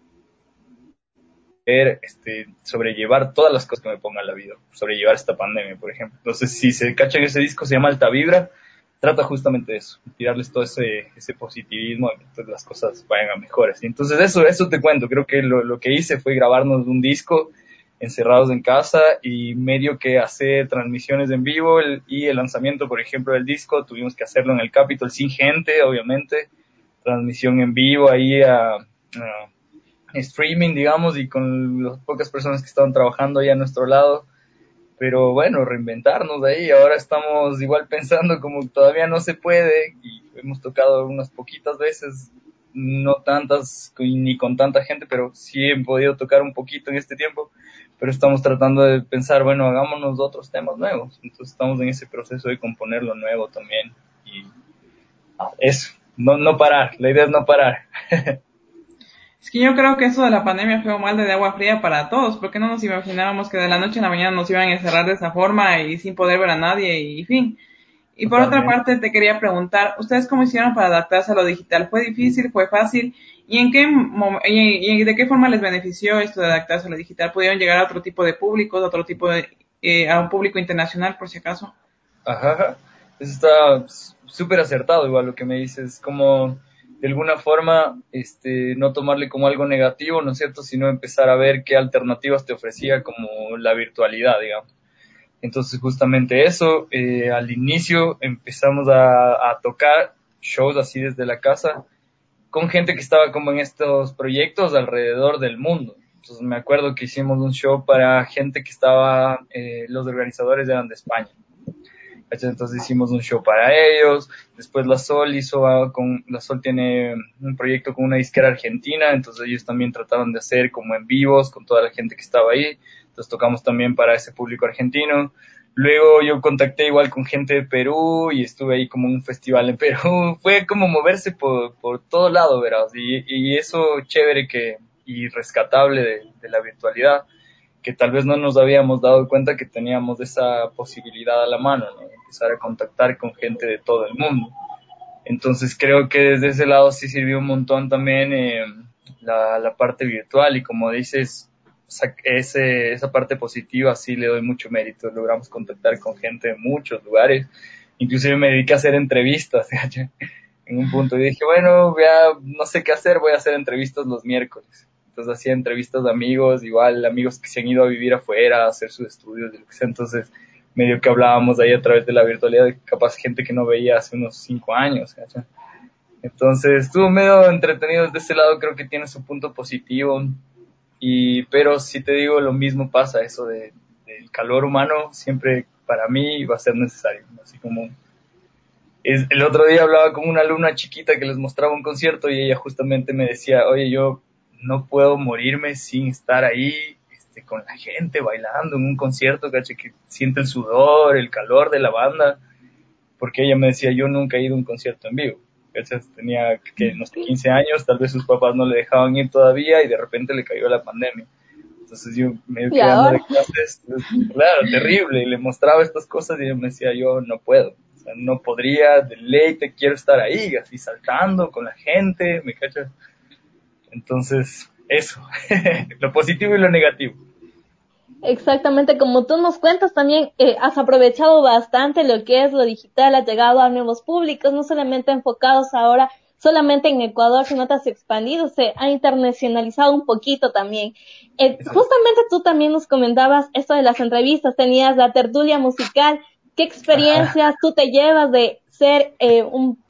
sobrellevar todas las cosas que me ponga la vida, sobrellevar esta pandemia, por ejemplo. Entonces, si se cachan ese disco, se llama Alta Vibra, trata justamente de eso, tirarles todo ese positivismo, que las cosas vayan a mejores. Y entonces eso te cuento, creo que lo que hice fue grabarnos un disco encerrados en casa y medio que hacer transmisiones en vivo y el lanzamiento, por ejemplo, del disco, tuvimos que hacerlo en el Capitol sin gente, obviamente, transmisión en vivo ahí a streaming, digamos, y con las pocas personas que estaban trabajando ahí a nuestro lado, pero bueno, reinventarnos de ahí. Ahora estamos igual pensando como todavía no se puede y hemos tocado unas poquitas veces, no tantas ni con tanta gente, pero sí he podido tocar un poquito en este tiempo, pero estamos tratando de pensar, bueno, hagámonos otros temas nuevos. Entonces estamos en ese proceso de componer lo nuevo también y eso, no parar, la idea es no parar. Es que yo creo que eso de la pandemia fue un balde de agua fría para todos, porque no nos imaginábamos que de la noche a la mañana nos iban a encerrar de esa forma y sin poder ver a nadie y fin. Y por otra parte te quería preguntar, ¿ustedes cómo hicieron para adaptarse a lo digital? ¿Fue difícil? ¿Fue fácil? ¿Y y de qué forma les benefició esto de adaptarse a lo digital? ¿Pudieron llegar a otro tipo de públicos, a un público internacional por si acaso? Ajá, eso está súper acertado igual lo que me dices, como de alguna forma no tomarle como algo negativo, ¿no es cierto?, sino empezar a ver qué alternativas te ofrecía como la virtualidad, digamos. Entonces justamente eso, al inicio empezamos a tocar shows así desde la casa con gente que estaba como en estos proyectos alrededor del mundo. Entonces me acuerdo que hicimos un show para gente que estaba, los organizadores eran de España. Entonces hicimos un show para ellos. Después La Sol La Sol tiene un proyecto con una disquera argentina, entonces ellos también trataron de hacer como en vivos con toda la gente que estaba ahí. Entonces tocamos también para ese público argentino. Luego yo contacté igual con gente de Perú y estuve ahí como en un festival en Perú. Fue como moverse por todo lado, ¿verdad? Y eso chévere y rescatable de la virtualidad, que tal vez no nos habíamos dado cuenta que teníamos esa posibilidad a la mano, ¿no? Empezar a contactar con gente de todo el mundo. Entonces creo que desde ese lado sí sirvió un montón también la parte virtual, y como dices, esa parte positiva sí le doy mucho mérito. Logramos contactar con gente de muchos lugares, inclusive me dediqué a hacer entrevistas en un punto y dije, bueno, ya no sé qué hacer, voy a hacer entrevistas los miércoles. Entonces hacía entrevistas de amigos, igual amigos que se han ido a vivir afuera, a hacer sus estudios, de lo que sea. Entonces medio que hablábamos ahí a través de la virtualidad, de capaz gente que no veía hace unos 5 años, ¿cachai? Entonces estuvo medio entretenido desde ese lado, creo que tiene su punto positivo, pero si te digo, lo mismo pasa, eso del calor humano siempre para mí va a ser necesario, ¿no? Así como el otro día hablaba con una alumna chiquita que les mostraba un concierto y ella justamente me decía, oye, yo no puedo morirme sin estar ahí con la gente bailando en un concierto, ¿caché? Que siente el sudor, el calor de la banda, porque ella me decía, yo nunca he ido a un concierto en vivo, ¿caché? Tenía que no sé, 15 años, tal vez sus papás no le dejaban ir todavía y de repente le cayó la pandemia. Entonces yo me quedando de clases, claro, terrible, y le mostraba estas cosas y ella me decía, yo no puedo. O sea, no podría, de ley te quiero estar ahí, así saltando con la gente, ¿me cachas? Entonces, eso, lo positivo y lo negativo. Exactamente, como tú nos cuentas también, has aprovechado bastante lo que es lo digital, has llegado a nuevos públicos, no solamente enfocados ahora solamente en Ecuador, sino te has expandido, se ha internacionalizado un poquito también. Justamente tú también nos comentabas esto de las entrevistas, tenías la tertulia musical. ¿Qué experiencias tú te llevas de ser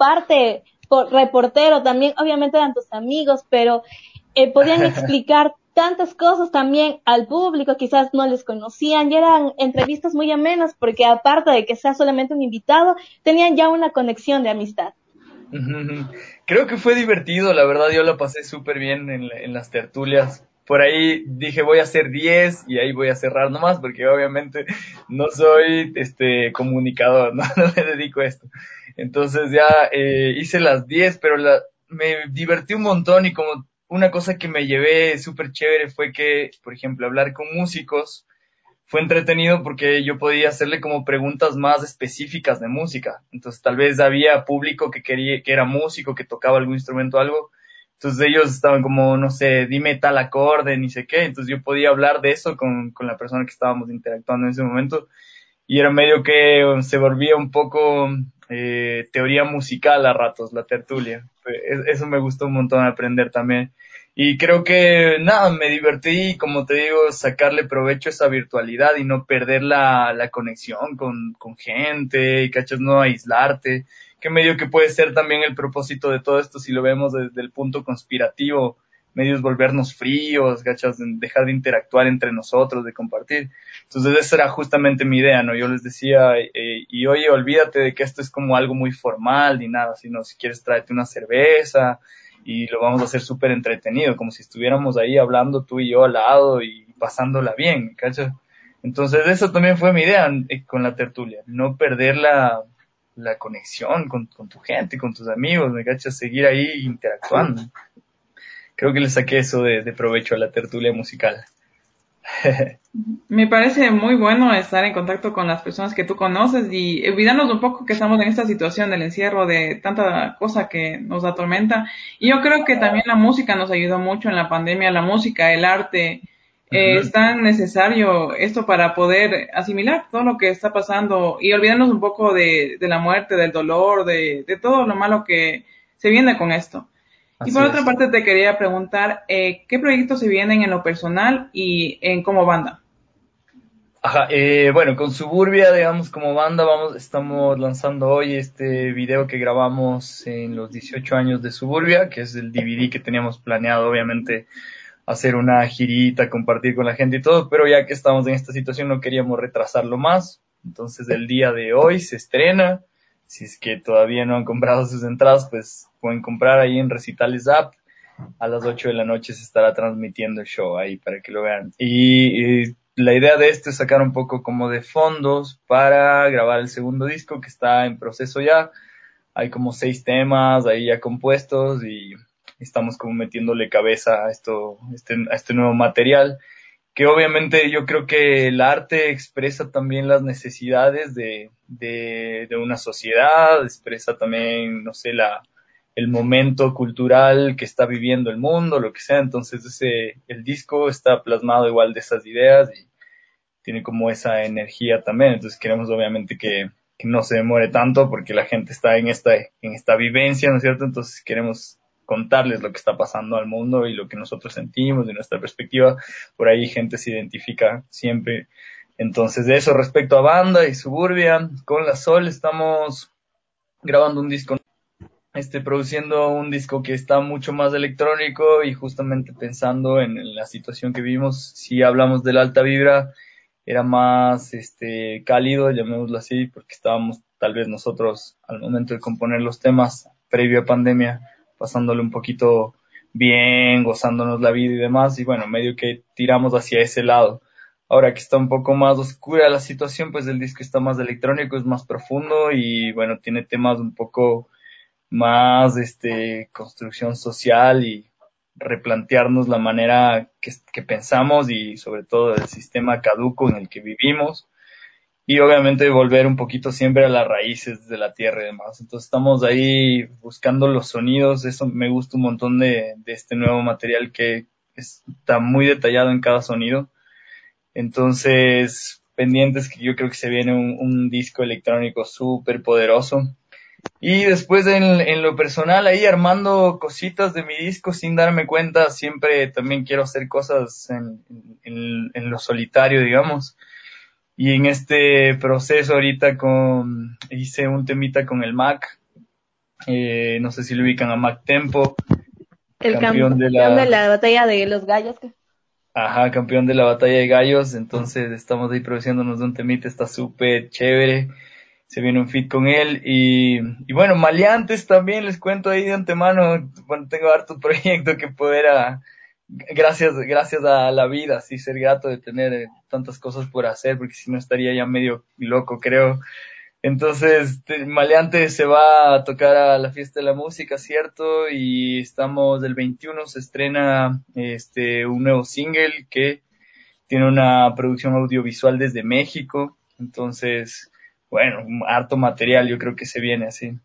reportero también? Obviamente eran tus amigos, pero ¿podrían explicar tantas cosas también al público, quizás no les conocían, y eran entrevistas muy amenas porque aparte de que sea solamente un invitado, tenían ya una conexión de amistad. Creo que fue divertido, la verdad yo la pasé súper bien en las tertulias. Por ahí dije voy a hacer 10 y ahí voy a cerrar nomás porque obviamente no soy comunicador, no me dedico a esto. Entonces ya hice las 10, pero me divertí un montón y como una cosa que me llevé súper chévere fue que, por ejemplo, hablar con músicos fue entretenido porque yo podía hacerle como preguntas más específicas de música. Entonces tal vez había público que era músico, que tocaba algún instrumento o algo. Entonces ellos estaban como, no sé, dime tal acorde, ni sé qué. Entonces yo podía hablar de eso con la persona que estábamos interactuando en ese momento. Y era medio que se volvía un poco teoría musical a ratos, la tertulia. Eso me gustó un montón aprender también. Y creo que, nada, me divertí, como te digo, sacarle provecho a esa virtualidad y no perder la conexión con gente, y cachas, no aislarte, que medio que puede ser también el propósito de todo esto si lo vemos desde el punto conspirativo, medios volvernos fríos, cachas, dejar de interactuar entre nosotros, de compartir. Entonces esa era justamente mi idea, ¿no? Yo les decía, y oye, olvídate de que esto es como algo muy formal ni nada, sino si quieres tráete una cerveza, y lo vamos a hacer súper entretenido, como si estuviéramos ahí hablando tú y yo al lado y pasándola bien, ¿cachai? Entonces eso también fue mi idea con la tertulia, no perder la conexión con tu gente, con tus amigos, ¿me cachas? Seguir ahí interactuando. Creo que le saqué eso de provecho a la tertulia musical. Me parece muy bueno estar en contacto con las personas que tú conoces y olvidarnos un poco que estamos en esta situación del encierro, de tanta cosa que nos atormenta. Y yo creo que también la música nos ayudó mucho en la pandemia, la música, el arte. Es tan necesario esto para poder asimilar todo lo que está pasando y olvidarnos un poco de la muerte, del dolor, de todo lo malo que se viene con esto. Y por otra parte te quería preguntar, ¿qué proyectos se vienen en lo personal y como banda? Ajá, bueno, con Suburbia, digamos, como banda, estamos lanzando hoy este video que grabamos en los 18 años de Suburbia, que es el DVD que teníamos planeado, obviamente, hacer una girita, compartir con la gente y todo, pero ya que estamos en esta situación no queríamos retrasarlo más, entonces el día de hoy se estrena. Si es que todavía no han comprado sus entradas, pues pueden comprar ahí en Recitales App. A las 8 de la noche se estará transmitiendo el show ahí para que lo vean. Y la idea de esto es sacar un poco como de fondos para grabar el segundo disco que está en proceso ya. Hay como 6 temas ahí ya compuestos y estamos como metiéndole cabeza a este nuevo material, que obviamente yo creo que el arte expresa también las necesidades de una sociedad, expresa también, no sé, el momento cultural que está viviendo el mundo, lo que sea. Entonces el disco está plasmado igual de esas ideas y tiene como esa energía también. Entonces queremos obviamente que no se demore tanto porque la gente está en esta vivencia, ¿no es cierto? Entonces queremos contarles lo que está pasando al mundo y lo que nosotros sentimos de nuestra perspectiva. Por ahí gente se identifica siempre. Entonces de eso respecto a banda y Suburbia, con La Sol estamos grabando un disco, produciendo un disco que está mucho más electrónico y justamente pensando en la situación que vivimos. Si hablamos de la alta vibra, era más cálido, llamémoslo así, porque estábamos tal vez nosotros al momento de componer los temas previo a pandemia, pasándole un poquito bien, gozándonos la vida y demás, y bueno, medio que tiramos hacia ese lado. Ahora que está un poco más oscura la situación, pues el disco está más electrónico, es más profundo y bueno, tiene temas un poco más construcción social y replantearnos la manera que pensamos y sobre todo el sistema caduco en el que vivimos y obviamente volver un poquito siempre a las raíces de la tierra y demás. Entonces estamos ahí buscando los sonidos, eso me gusta un montón de este nuevo material que está muy detallado en cada sonido. Entonces pendientes que yo creo que se viene un disco electrónico súper poderoso. Y después en lo personal, ahí armando cositas de mi disco sin darme cuenta, siempre también quiero hacer cosas en lo solitario, digamos. Y en este proceso ahorita hice un temita con el Mac, no sé si lo ubican a Mac Tempo, el campeón de la batalla de los gallos. Ajá, campeón de la batalla de gallos, entonces estamos ahí produciéndonos de un temita, está súper chévere, se viene un feat con él, y bueno, Maleantes también, les cuento ahí de antemano, bueno, tengo harto proyecto que poder, gracias a la vida, así ser grato de tener tantas cosas por hacer, porque si no estaría ya medio loco, creo. Entonces, Maleante se va a tocar a la fiesta de la música, ¿cierto? Y estamos, el 21 se estrena un nuevo single que tiene una producción audiovisual desde México. Entonces, bueno, harto material, yo creo que se viene así.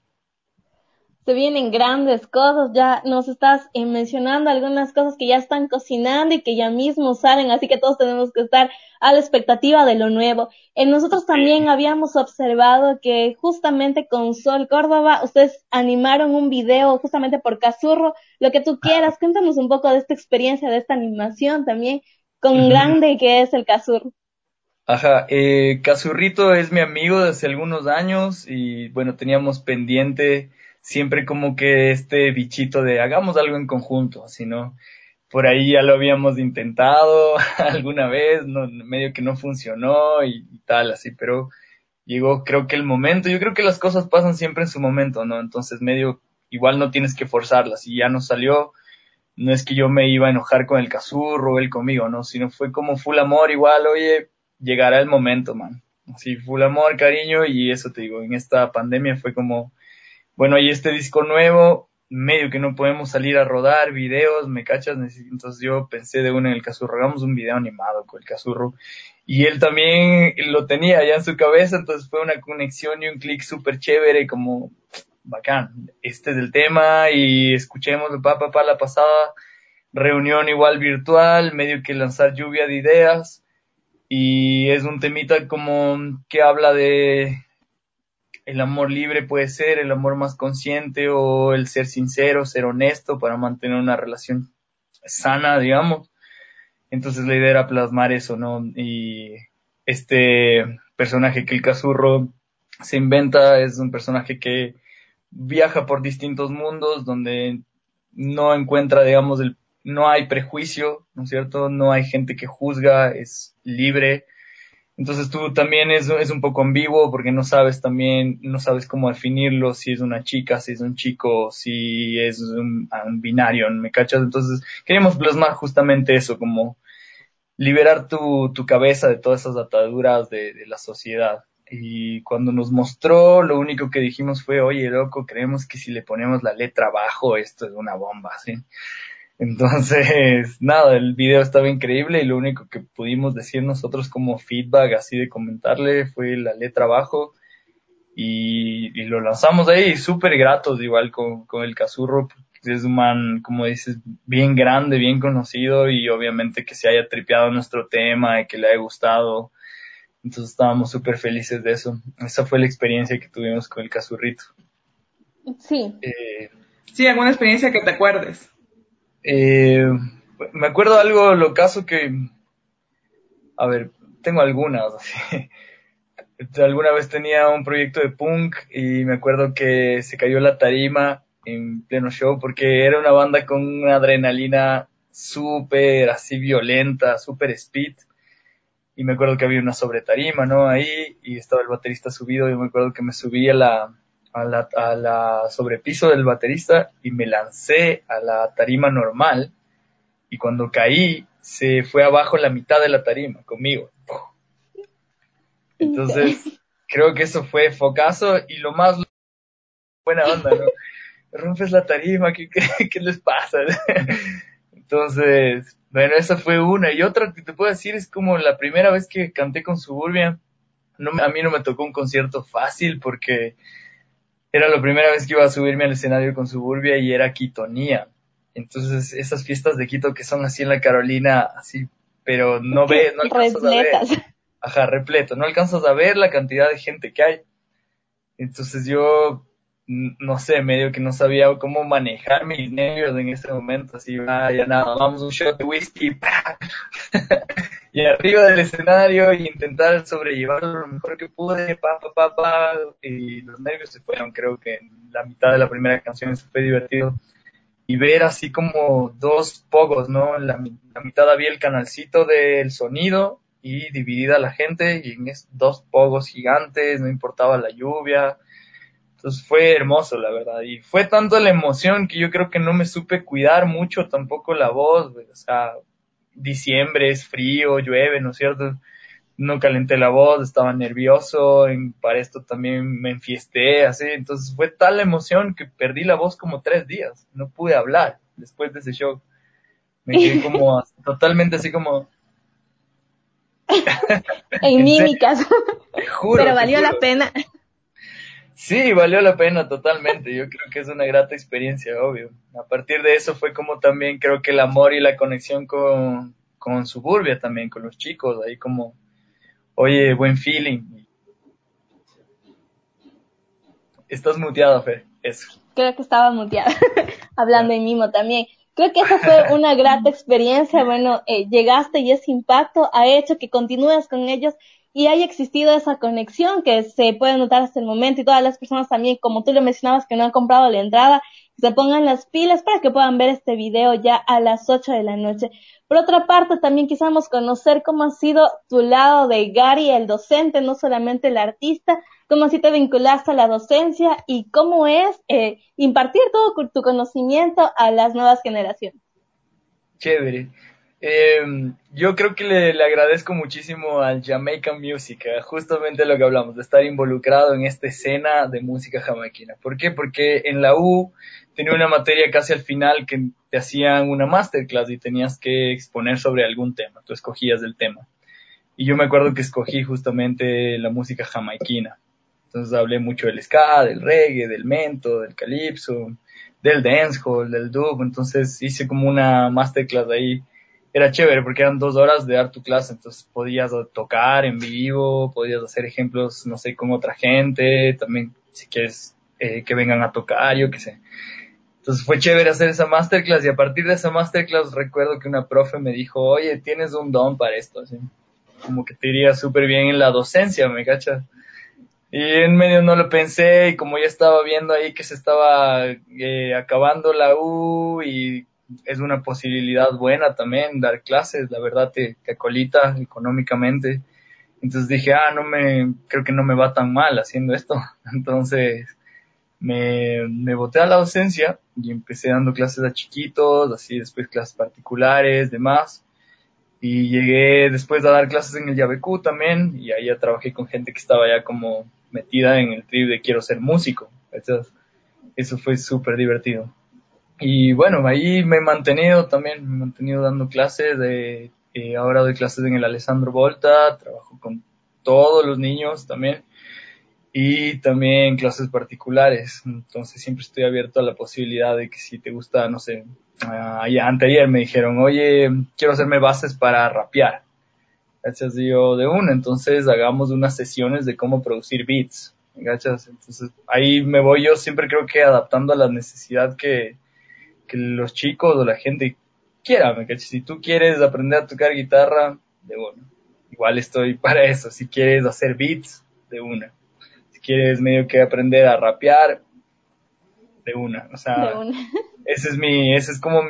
Se vienen grandes cosas, ya nos estás mencionando algunas cosas que ya están cocinando y que ya mismo salen, así que todos tenemos que estar a la expectativa de lo nuevo. Nosotros también habíamos observado que justamente con Sol Córdoba ustedes animaron un video justamente por Cazurro, lo que tú quieras, cuéntanos un poco de esta experiencia, de esta animación también, con grande que es el Cazurro. Ajá, Cazurrito es mi amigo desde hace algunos años y bueno, teníamos pendiente siempre como que este bichito de hagamos algo en conjunto, así, ¿no? Por ahí ya lo habíamos intentado alguna vez, no, medio que no funcionó y tal, así, pero llegó creo que el momento, yo creo que las cosas pasan siempre en su momento, ¿no? Entonces medio, igual no tienes que forzarlas, y ya no salió, no es que yo me iba a enojar con el Cazurro, él conmigo, ¿no? Sino fue como full amor, igual, oye, llegará el momento, man. Así, full amor, cariño, y eso te digo, en esta pandemia fue como, bueno, hay este disco nuevo, medio que no podemos salir a rodar videos, ¿me cachas? Entonces yo pensé de uno en el Cazurro, hagamos un video animado con el Cazurro, y él también lo tenía ya en su cabeza, entonces fue una conexión y un clic súper chévere, como bacán, este es el tema, y escuchemos la pasada reunión igual virtual, medio que lanzar lluvia de ideas, y es un temita como que habla de el amor libre, puede ser el amor más consciente, o el ser sincero, ser honesto para mantener una relación sana, digamos. Entonces la idea era plasmar eso, ¿no? Y este personaje que el Cazurro se inventa es un personaje que viaja por distintos mundos donde no encuentra, digamos, no hay prejuicio, ¿no es cierto? No hay gente que juzga, es libre. Entonces tú también es un poco ambiguo porque no sabes cómo definirlo, si es una chica, si es un chico, si es un binario, ¿me cachas? Entonces queríamos plasmar justamente eso, como liberar tu cabeza de todas esas ataduras de la sociedad. Y cuando nos mostró, lo único que dijimos fue, oye, loco, creemos que si le ponemos la letra abajo, esto es una bomba, ¿sí? Entonces, nada, el video estaba increíble y lo único que pudimos decir nosotros como feedback, así de comentarle, fue la letra abajo, y lo lanzamos ahí, súper gratos igual con el Cazurro. Es un man, como dices, bien grande, bien conocido, y obviamente que se haya tripeado nuestro tema y que le haya gustado. Entonces estábamos súper felices de eso. Esa fue la experiencia que tuvimos con el Cazurrito. Sí. Sí, alguna experiencia que te acuerdes. Me acuerdo algo locazo que, a ver, tengo algunas. Alguna vez tenía un proyecto de punk y me acuerdo que se cayó la tarima en pleno show porque era una banda con una adrenalina súper así violenta, súper speed, y me acuerdo que había una sobretarima, ¿no? Ahí, y estaba el baterista subido, y me acuerdo que me subí a la sobrepiso del baterista y me lancé a la tarima normal, y cuando caí se fue abajo la mitad de la tarima conmigo. Entonces creo que eso fue focazo, y lo más buena onda, ¿no? Rompes la tarima, ¿qué les pasa? Entonces, bueno, esa fue una. Y otra que te puedo decir es como la primera vez que canté con Suburbia. A mí no me tocó un concierto fácil porque era la primera vez que iba a subirme al escenario con Suburbia y era Quitonía. Entonces, esas fiestas de Quito que son así en la Carolina, así, pero no alcanzas a ver. Ajá, repleto. No alcanzas a ver la cantidad de gente que hay. Entonces yo, no sé, medio que no sabía cómo manejar mis nervios en ese momento, así, ya nada, vamos un shot de whisky, ¡pah! Y arriba del escenario, y intentar sobrellevarlo lo mejor que pude, y los nervios se fueron. Creo que en la mitad de la primera canción eso fue divertido, y ver así como dos pogos, ¿no? La mitad había el canalcito del sonido y dividida la gente y en dos pogos gigantes, no importaba la lluvia. Entonces fue hermoso, la verdad. Y fue tanto la emoción que yo creo que no me supe cuidar mucho tampoco la voz, güey. O sea, diciembre es frío, llueve, ¿no es cierto? No calenté la voz, estaba nervioso, para esto también me enfiesté, así. Entonces fue tal la emoción que perdí la voz como 3 días. No pude hablar después de ese show. Me quedé como totalmente así como... en mímicas. Te juro, pero valió la pena. Sí, valió la pena totalmente. Yo creo que es una grata experiencia, obvio. A partir de eso fue como también creo que el amor y la conexión con Suburbia también, con los chicos, ahí como, oye, buen feeling. Estás muteado, Fer, eso. Creo que estaba muteada, hablando en mimo también. Creo que esa fue una grata experiencia. Bueno, llegaste y ese impacto ha hecho que continúes con ellos y haya existido esa conexión que se puede notar hasta el momento, y todas las personas también, como tú lo mencionabas, que no han comprado la entrada, se pongan las pilas para que puedan ver este video ya a las 8 de la noche. Por otra parte, también quisiéramos conocer cómo ha sido tu lado de Gary, el docente, no solamente el artista, cómo así te vinculaste a la docencia y cómo es impartir todo tu conocimiento a las nuevas generaciones. Chévere. Yo creo que le agradezco muchísimo al Jamaican Music, justamente lo que hablamos, de estar involucrado en esta escena de música jamaiquina. ¿Por qué? Porque en la U tenía una materia casi al final que te hacían una masterclass y tenías que exponer sobre algún tema, tú escogías el tema. Y yo me acuerdo que escogí justamente la música jamaiquina. Entonces hablé mucho del ska, del reggae, del mento, del calipso, del dancehall, del dub. Entonces hice como una masterclass ahí. Era chévere porque eran 2 horas de dar tu clase, entonces podías tocar en vivo, podías hacer ejemplos, no sé, con otra gente, también si quieres que vengan a tocar, yo qué sé. Entonces fue chévere hacer esa masterclass y a partir de esa masterclass recuerdo que una profe me dijo, oye, tienes un don para esto, así, como que te iría súper bien en la docencia, ¿me cachas? Y en medio no lo pensé y como ya estaba viendo ahí que se estaba acabando la U y es una posibilidad buena también dar clases, la verdad te acolita económicamente. Entonces dije, creo que no me va tan mal haciendo esto. Entonces me boté a la docencia y empecé dando clases a chiquitos, así después clases particulares, demás. Y llegué después a dar clases en el Yabecu también y ahí ya trabajé con gente que estaba ya como metida en el trip de quiero ser músico. Entonces, eso fue súper divertido. Y bueno, ahí me he mantenido dando clases, ahora doy clases en el Alessandro Volta, trabajo con todos los niños también y también clases particulares. Entonces siempre estoy abierto a la posibilidad de que si te gusta, no sé, anteayer me dijeron, oye, quiero hacerme bases para rapear. ¿Cachas? Y yo de una, entonces hagamos unas sesiones de cómo producir beats. ¿Cachas? Entonces ahí me voy yo siempre creo que adaptando a la necesidad que los chicos o la gente quiera, ¿me cachas? Si tú quieres aprender a tocar guitarra, de una. Igual estoy para eso. Si quieres hacer beats, de una. Si quieres medio que aprender a rapear, de una. O sea, ese es como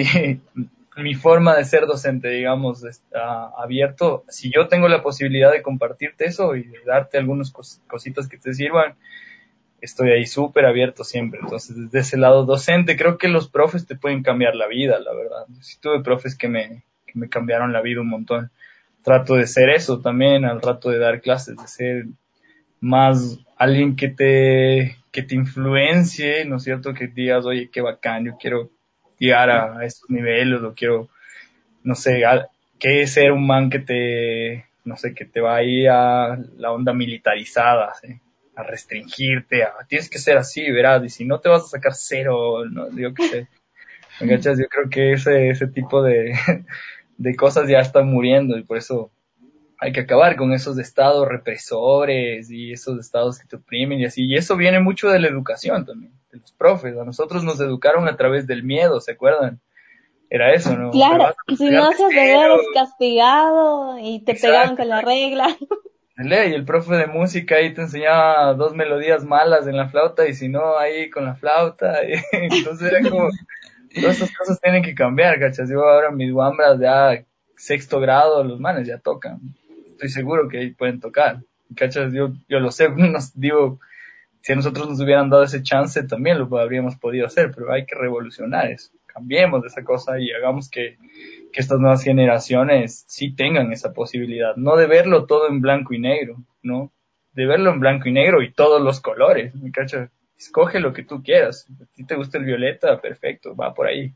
mi forma de ser docente, digamos, abierto. Si yo tengo la posibilidad de compartirte eso y de darte algunas cositas que te sirvan, estoy ahí súper abierto siempre. Entonces, desde ese lado docente, creo que los profes te pueden cambiar la vida, la verdad. Sí tuve profes que me cambiaron la vida un montón. Trato de ser eso también al rato de dar clases, de ser más alguien que te influencie, ¿no es cierto? Que digas, oye, qué bacán, yo quiero llegar a estos niveles, o quiero, no sé, que ser un man no sé, que te va a ir a la onda militarizada, ¿sí? A restringirte, tienes que ser así, verás, y si no te vas a sacar 0, no, yo qué sé. ¿Me cachas? Yo creo que ese tipo de cosas ya están muriendo y por eso hay que acabar con esos estados represores y esos estados que te oprimen y así. Y eso viene mucho de la educación también, de los profes. A nosotros nos educaron a través del miedo, ¿se acuerdan? Era eso, ¿no? Claro, si no hacías deber eres castigado y te pegaban con la regla. Y el profe de música ahí te enseñaba 2 melodías malas en la flauta y si no, ahí con la flauta. Entonces era como Todas estas cosas tienen que cambiar, ¿cachas? Yo ahora mis guambras ya sexto grado, los manes ya tocan. Estoy seguro que ahí pueden tocar. ¿Cachas? Yo lo sé, digo, si a nosotros nos hubieran dado ese chance también lo habríamos podido hacer, pero hay que revolucionar eso. Cambiemos de esa cosa y hagamos que estas nuevas generaciones sí tengan esa posibilidad. No de verlo todo en blanco y negro, ¿no? De verlo en blanco y negro y todos los colores, ¿me cachas? Escoge lo que tú quieras. Si a ti te gusta el violeta, perfecto, va por ahí.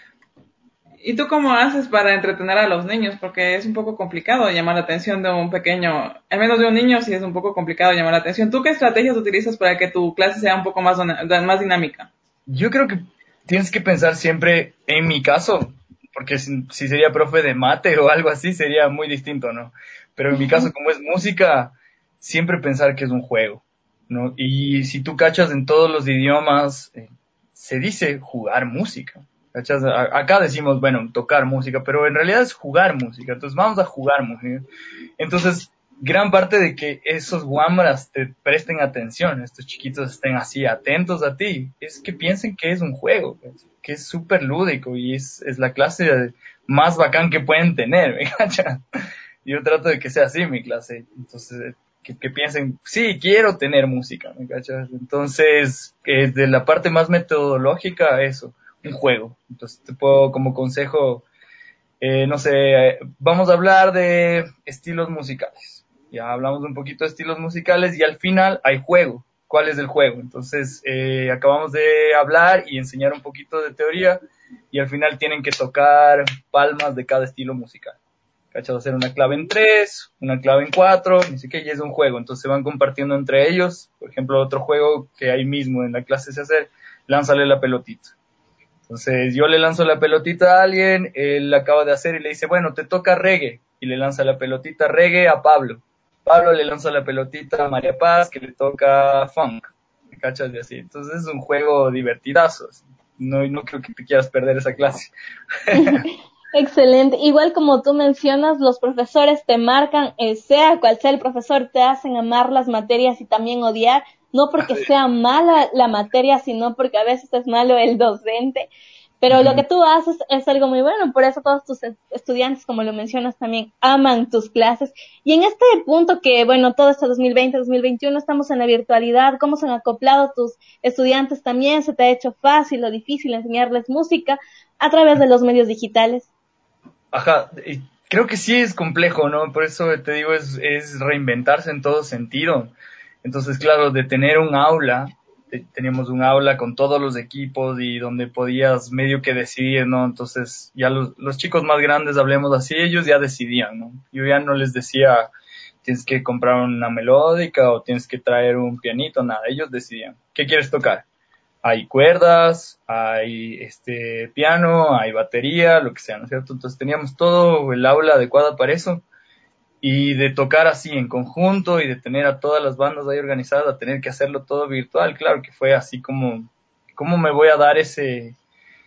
¿Y tú cómo haces para entretener a los niños? Porque es un poco complicado llamar la atención de un pequeño, al menos de un niño sí es un poco complicado llamar la atención. ¿Tú qué estrategias utilizas para que tu clase sea un poco más dinámica? Yo creo que tienes que pensar siempre, en mi caso, porque si sería profe de mate o algo así sería muy distinto, ¿no? Pero en mi caso, como es música, siempre pensar que es un juego, ¿no? Y si tú cachas en todos los idiomas, se dice jugar música. ¿Cachas? Acá decimos, bueno, tocar música, pero en realidad es jugar música. Entonces vamos a jugar música. Entonces, gran parte de que esos guambras te presten atención, estos chiquitos estén así atentos a ti, es que piensen que es un juego, que es súper lúdico y es la clase más bacán que pueden tener, ¿me cachas? Yo trato de que sea así mi clase. Entonces, que piensen, sí, quiero tener música, ¿me cachas? Entonces, de la parte más metodológica, eso. Un juego. Entonces te puedo como consejo, no sé, vamos a hablar de estilos musicales. Ya hablamos un poquito de estilos musicales y al final hay juego. ¿Cuál es el juego? Entonces acabamos de hablar y enseñar un poquito de teoría y al final tienen que tocar palmas de cada estilo musical. ¿Cachas? Hacer una clave en 3, una clave en 4, ni sé qué, y es un juego. Entonces se van compartiendo entre ellos. Por ejemplo, otro juego que ahí mismo en la clase se hace, lánzale la pelotita. Entonces yo le lanzo la pelotita a alguien, él acaba de hacer y le dice, bueno, te toca reggae, y le lanza la pelotita reggae a Pablo. Pablo le lanza la pelotita a María Paz, que le toca funk, ¿me cachas? Y así. Entonces es un juego divertidazo, no creo que te quieras perder esa clase. Excelente. Igual como tú mencionas, los profesores te marcan, sea cual sea el profesor, te hacen amar las materias y también odiar, no porque sea mala la materia, sino porque a veces es malo el docente. Pero lo que tú haces es algo muy bueno, por eso todos tus estudiantes, como lo mencionas también, aman tus clases. Y en este punto que, bueno, todo este 2020, 2021, estamos en la virtualidad, ¿cómo se han acoplado tus estudiantes también? ¿Se te ha hecho fácil o difícil enseñarles música a través de los medios digitales? Ajá, creo que sí es complejo, ¿no? Por eso te digo, es reinventarse en todo sentido. Entonces, claro, de tener un aula, teníamos un aula con todos los equipos y donde podías medio que decidir, ¿no? Entonces, ya los chicos más grandes, hablemos así, ellos ya decidían, ¿no? Yo ya no les decía, tienes que comprar una melódica o tienes que traer un pianito, nada, ellos decidían. ¿Qué quieres tocar? Hay cuerdas, hay piano, hay batería, lo que sea, ¿no es cierto? Entonces teníamos todo el aula adecuada para eso. Y de tocar así en conjunto y de tener a todas las bandas ahí organizadas, a tener que hacerlo todo virtual, claro que fue así como, ¿cómo me voy a dar este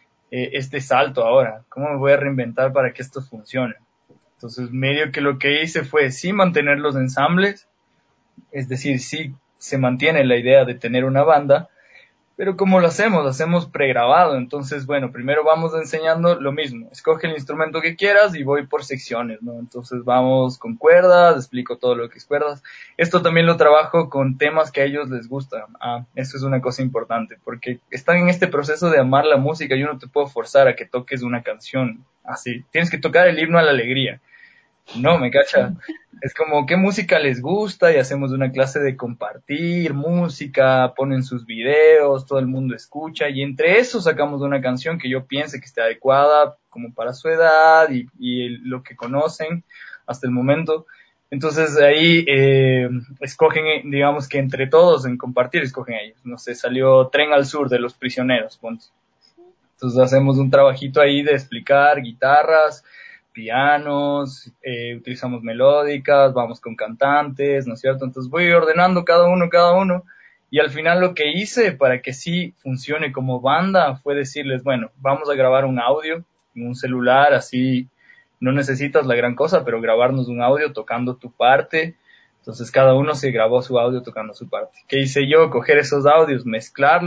salto ahora? ¿Cómo me voy a reinventar para que esto funcione? Entonces, medio que lo que hice fue sí mantener los ensambles, es decir, sí se mantiene la idea de tener una banda, pero ¿cómo lo hacemos? Lo hacemos pregrabado. Entonces, bueno, primero vamos enseñando lo mismo. Escoge el instrumento que quieras y voy por secciones, ¿no? Entonces vamos con cuerdas, explico todo lo que es cuerdas. Esto también lo trabajo con temas que a ellos les gustan. Eso es una cosa importante, porque están en este proceso de amar la música. Yo no te puedo forzar a que toques una canción así. Tienes que tocar el himno a la alegría. No, me cacha. Es como, ¿qué música les gusta? Y hacemos una clase de compartir música, ponen sus videos, todo el mundo escucha, y entre eso sacamos una canción que yo piense que esté adecuada como para su edad y lo que conocen hasta el momento. Entonces ahí escogen, digamos que entre todos en compartir, escogen ellos. No sé, salió Tren al Sur de Los Prisioneros, punto. Entonces hacemos un trabajito ahí de explicar guitarras, pianos, utilizamos melódicas, vamos con cantantes, ¿no es cierto? Entonces voy ordenando cada uno, y al final lo que hice para que sí funcione como banda fue decirles, bueno, vamos a grabar un audio en un celular, así no necesitas la gran cosa, pero grabarnos un audio tocando tu parte. Entonces cada uno se grabó su audio tocando su parte. ¿Qué hice yo? Coger esos audios, mezclarlos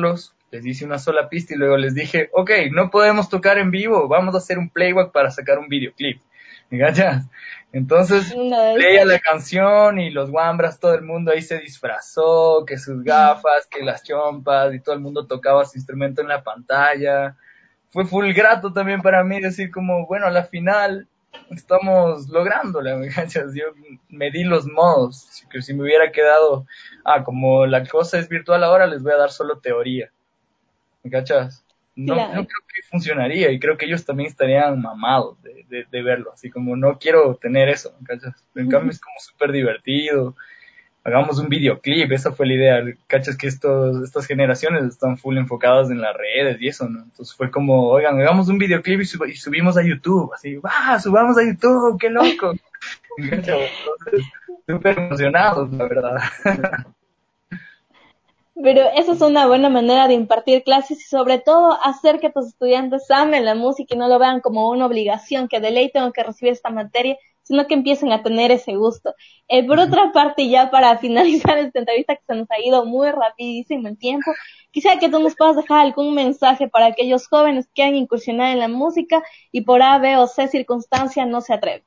les hice una sola pista y luego les dije, ok, no podemos tocar en vivo, vamos a hacer un playback para sacar un videoclip. ¿Me cachas? Entonces, leía la canción y los guambras, todo el mundo ahí se disfrazó, que sus gafas, que las chompas, y todo el mundo tocaba su instrumento en la pantalla. Fue full grato también para mí decir como, bueno, a la final estamos lográndola, ¿me cachas? Yo me di los modos, si me hubiera quedado, como la cosa es virtual ahora, les voy a dar solo teoría, ¿me cachas? No, claro. No creo que funcionaría y creo que ellos también estarían mamados de verlo, así como no quiero tener eso, ¿me cachas? En cambio es como súper divertido, hagamos un videoclip, esa fue la idea, ¿cachas? Que estas generaciones están full enfocadas en las redes y eso, ¿no? Entonces fue como, oigan, hagamos un videoclip y subimos a YouTube, así, subamos a YouTube, qué loco. ¿Cachas? Entonces, súper emocionados, la verdad. Pero esa es una buena manera de impartir clases y sobre todo hacer que tus estudiantes amen la música y no lo vean como una obligación, que de ley tengo que recibir esta materia, sino que empiecen a tener ese gusto. Por otra parte, ya para finalizar esta entrevista que se nos ha ido muy rapidísimo el tiempo, quisiera que tú nos puedas dejar algún mensaje para aquellos jóvenes que quieran incursionar en la música y por A, B o C circunstancia no se atreven.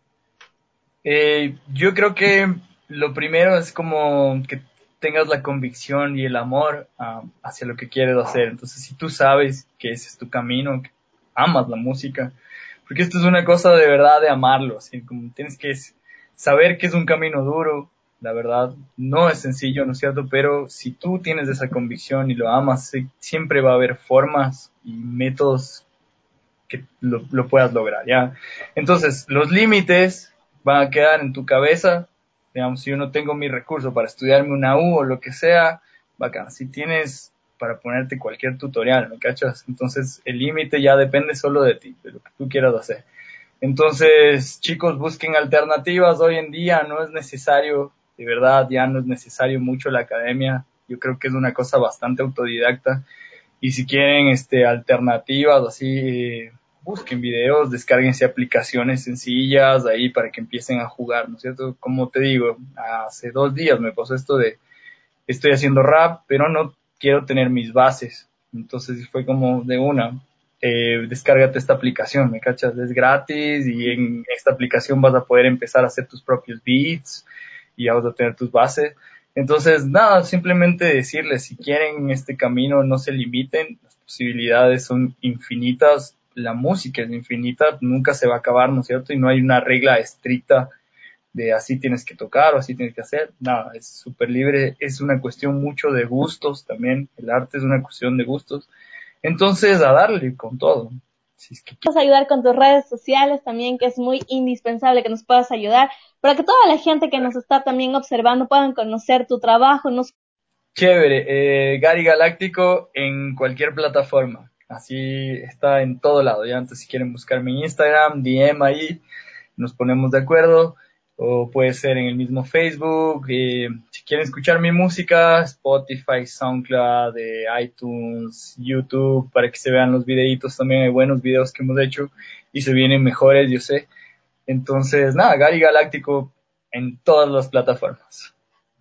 Yo creo que lo primero es como que tengas la convicción y el amor hacia lo que quieres hacer. Entonces, si tú sabes que ese es tu camino, que amas la música, porque esto es una cosa de verdad de amarlo, así como tienes que saber que es un camino duro, la verdad, no es sencillo, ¿no es cierto? Pero si tú tienes esa convicción y lo amas, siempre va a haber formas y métodos que lo puedas lograr, ¿ya? Entonces, los límites van a quedar en tu cabeza. Digamos, si yo no tengo mi recurso para estudiarme una U o lo que sea, bacán. Si tienes para ponerte cualquier tutorial, ¿me cachas? Entonces, el límite ya depende solo de ti, de lo que tú quieras hacer. Entonces, chicos, busquen alternativas. Hoy en día no es necesario, de verdad, ya no es necesario mucho la academia. Yo creo que es una cosa bastante autodidacta. Y si quieren alternativas, así, busquen videos, descárguense aplicaciones sencillas ahí para que empiecen a jugar, ¿no es cierto? Como te digo, hace 2 días me pasó esto de, estoy haciendo rap, pero no quiero tener mis bases. Entonces fue como de una, descárgate esta aplicación, ¿me cachas? Es gratis y en esta aplicación vas a poder empezar a hacer tus propios beats y ya vas a tener tus bases. Entonces, nada, simplemente decirles, si quieren este camino, no se limiten, las posibilidades son infinitas, la música es infinita, nunca se va a acabar, ¿no es cierto? Y no hay una regla estricta de así tienes que tocar o así tienes que hacer, nada, es súper libre, es una cuestión mucho de gustos también, el arte es una cuestión de gustos, entonces a darle con todo. Si es que Puedes ayudar con tus redes sociales también, que es muy indispensable que nos puedas ayudar, para que toda la gente que nos está también observando puedan conocer tu trabajo. Chévere, Gary Galáctico en cualquier plataforma, así está en todo lado, ya. Entonces si quieren buscarme en Instagram, DM ahí, nos ponemos de acuerdo, o puede ser en el mismo Facebook. Si quieren escuchar mi música, Spotify, SoundCloud, iTunes, YouTube, para que se vean los videitos, también hay buenos videos que hemos hecho y se vienen mejores, yo sé. Entonces, nada, Gary Galáctico en todas las plataformas.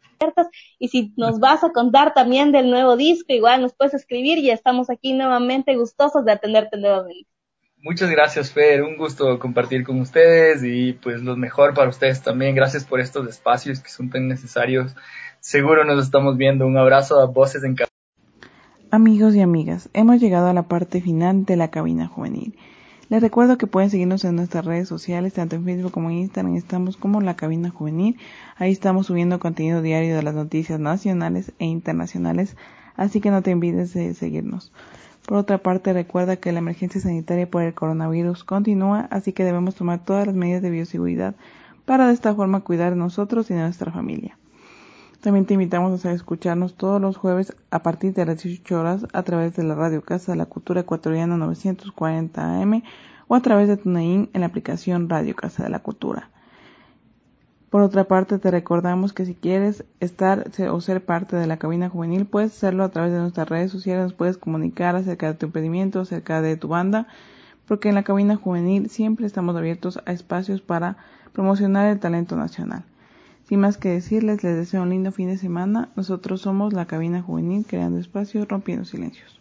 Y si nos vas a contar también del nuevo disco, igual nos puedes escribir y estamos aquí nuevamente gustosos de atenderte nuevamente. Muchas gracias, Fer, un gusto compartir con ustedes y pues lo mejor para ustedes también. Gracias por estos espacios que son tan necesarios. Seguro nos estamos viendo. Un abrazo a Voces en Cabina. Amigos y amigas, hemos llegado a la parte final de la cabina juvenil. Les recuerdo que pueden seguirnos en nuestras redes sociales, tanto en Facebook como en Instagram, estamos como La Cabina Juvenil. Ahí estamos subiendo contenido diario de las noticias nacionales e internacionales, así que no te olvides de seguirnos. Por otra parte, recuerda que la emergencia sanitaria por el coronavirus continúa, así que debemos tomar todas las medidas de bioseguridad para de esta forma cuidar de nosotros y de nuestra familia. También te invitamos a escucharnos todos los jueves a partir de las 18 horas a través de la Radio Casa de la Cultura Ecuatoriana 940 AM o a través de TuneIn en la aplicación Radio Casa de la Cultura. Por otra parte, te recordamos que si quieres estar o ser parte de la cabina juvenil, puedes hacerlo a través de nuestras redes sociales, nos puedes comunicar acerca de tu emprendimiento, acerca de tu banda, porque en la cabina juvenil siempre estamos abiertos a espacios para promocionar el talento nacional. Sin más que decirles, les deseo un lindo fin de semana. Nosotros somos La Cabina Juvenil, creando espacios, rompiendo silencios.